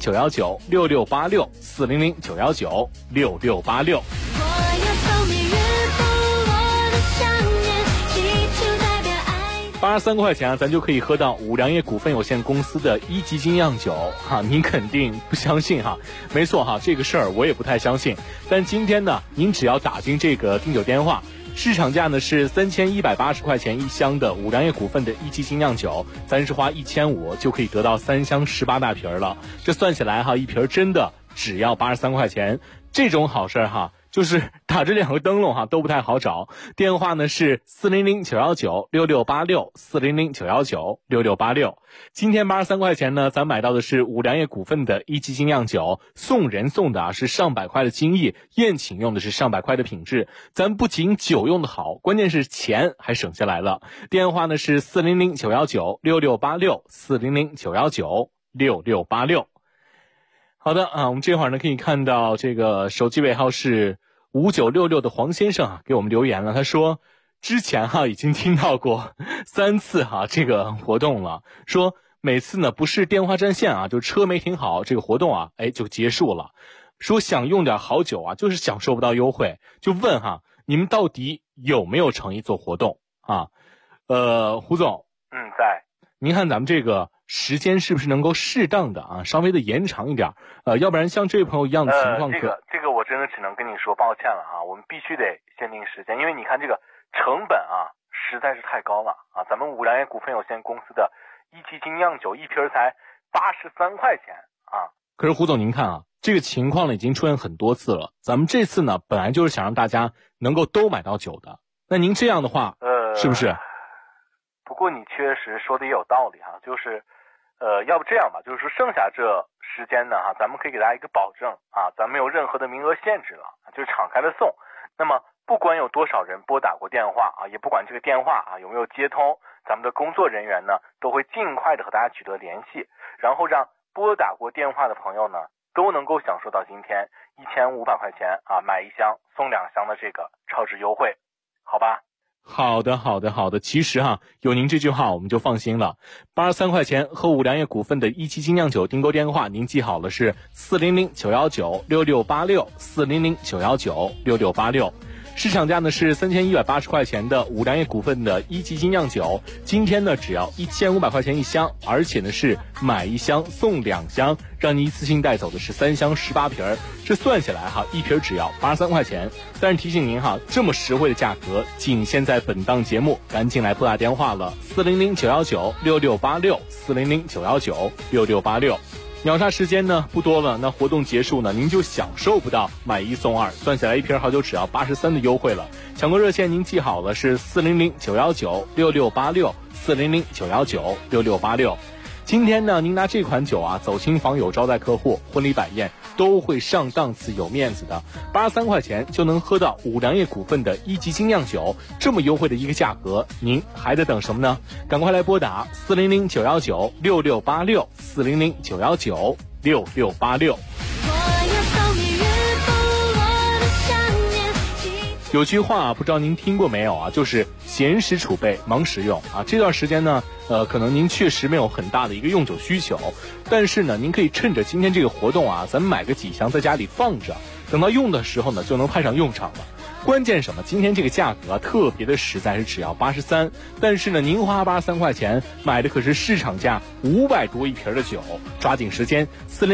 400-919-6686，400-919-6686。83块钱啊，咱就可以喝到五粮液股份有限公司的一级精酿酒哈，您肯定不相信哈？没错哈，这个事儿我也不太相信。但今天呢，您只要打进这个订酒电话，市场价呢是3180块钱一箱的五粮液股份的一级精酿酒，咱是花1500就可以得到3箱18大瓶了。这算起来哈，一瓶真的只要83块钱，这种好事哈。就是打这2个灯笼哈都不太好找，电话呢是400-919-6686，400-919-6686。今天83块钱呢，咱买到的是五粮液股份的一级精酿酒，送人送的是上百块的精益，宴请用的是上百块的品质。咱不仅酒用的好，关键是钱还省下来了。电话呢是400-919-6686，400-919-6686。好的啊，我们这会儿呢可以看到这个手机尾号是5966的黄先生啊给我们留言了，他说之前已经听到过3次这个活动了，说每次呢不是电话占线就车没停好，这个活动就结束了，说想用点好酒就是享受不到优惠，就问你们到底有没有诚意做活动啊？胡总， 在。 您看咱们这个时间是不是能够适当的啊，稍微的延长一点？要不然像这位朋友一样的情况， 这个我真的只能跟你说抱歉了啊，我们必须得限定时间，因为你看这个成本啊实在是太高了啊，咱们五粮液股份有限公司的一级精酿酒一瓶才83块钱啊。 可是胡总您看啊，这个情况呢已经出现很多次了，咱们这次呢本来就是想让大家能够都买到酒的，那您这样的话是不是？ 不过你确实说的也有道理哈，就是要不这样吧，就是说剩下这时间呢哈，咱们可以给大家一个保证啊，咱没有任何的名额限制了，就是敞开的送。那么不管有多少人拨打过电话啊，也不管这个电话啊有没有接通，咱们的工作人员呢都会尽快的和大家取得联系，然后让拨打过电话的朋友呢都能够享受到今天1500块钱啊买1箱送2箱的这个超值优惠，好吧？ 好的。其实哈，有您这句话我们就放心了。83块钱和五粮液股份的一期精酿酒订购电话，您记好了是400-919-6686，400-919-6686。市场价呢是3180块钱的五粮液股份的一级精酿酒，今天呢只要1500块钱1箱，而且呢是买1箱送2箱，让你一次性带走的是3箱18瓶，这算下来哈，一瓶只要83块钱。但是提醒您哈，这么实惠的价格仅限在本档节目，赶紧来拨打电话了，400-919-6686，400-919-6686。秒杀时间呢不多了，那活动结束呢，您就享受不到买1送2，算下来一瓶好酒只要83的优惠了。抢购热线您记好了是400-919-6686，400-919-6686。今天呢，您拿这款酒啊走亲访友、招待客户、婚礼摆宴都会上档次、有面子的。83块钱就能喝到五粮液股份的一级精酿酒，这么优惠的一个价格，您还在等什么呢？赶快来拨打400-919-6686，400-919-6686。有句话不知道您听过没有啊，就是闲时储备，忙时用啊。这段时间呢，可能您确实没有很大的一个用酒需求，但是呢，您可以趁着今天这个活动啊，咱们买个几箱在家里放着，等到用的时候呢，就能派上用场了。关键什么？今天这个价格特别的实在，是只要83，但是呢，您花83块钱买的可是市场价500多一瓶的酒，抓紧时间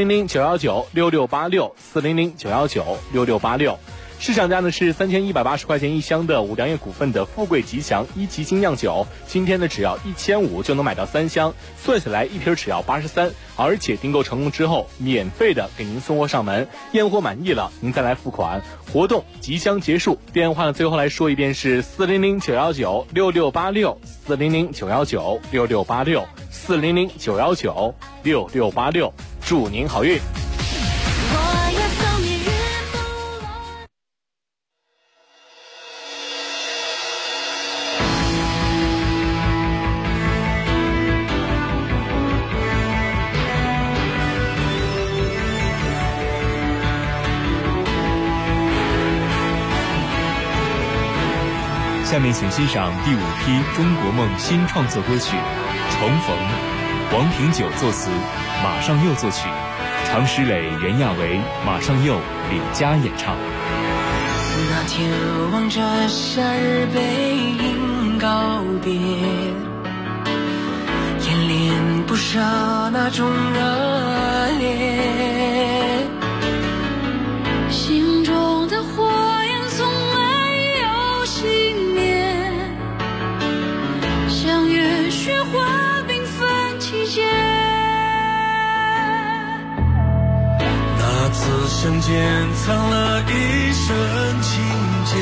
，400-919-6686，400-919-6686。市场价呢是3180块钱1箱的五粮液股份的富贵吉祥一级精酿酒，今天呢只要1500就能买到3箱，算下来一瓶只要83，而且订购成功之后免费的给您送货上门，验货满意了您再来付款。活动即将结束，电话呢最后来说一遍是400-919-6686，400-919-6686，400-919-6686，祝您好运。 下面请欣赏第5批中国梦新创作歌曲《重逢》，王平久作词，马上佑作曲，常石磊、袁娅维、马上佑领佳演唱。 那天望着夏日背影告别，演练不少那种热烈， 心中的火焰从没有熄灭，像月雪花缤纷季节。 那次相见藏了一生情结。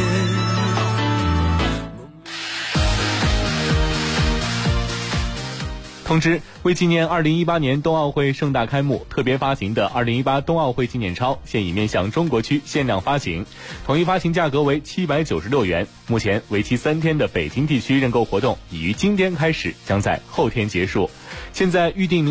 通知：为纪念2018年冬奥会盛大开幕，特别发行的2018冬奥会纪念钞现已面向中国区限量发行，统一发行价格为796元。目前为期3天的北京地区认购活动已于今天开始，将在后天结束。现在预定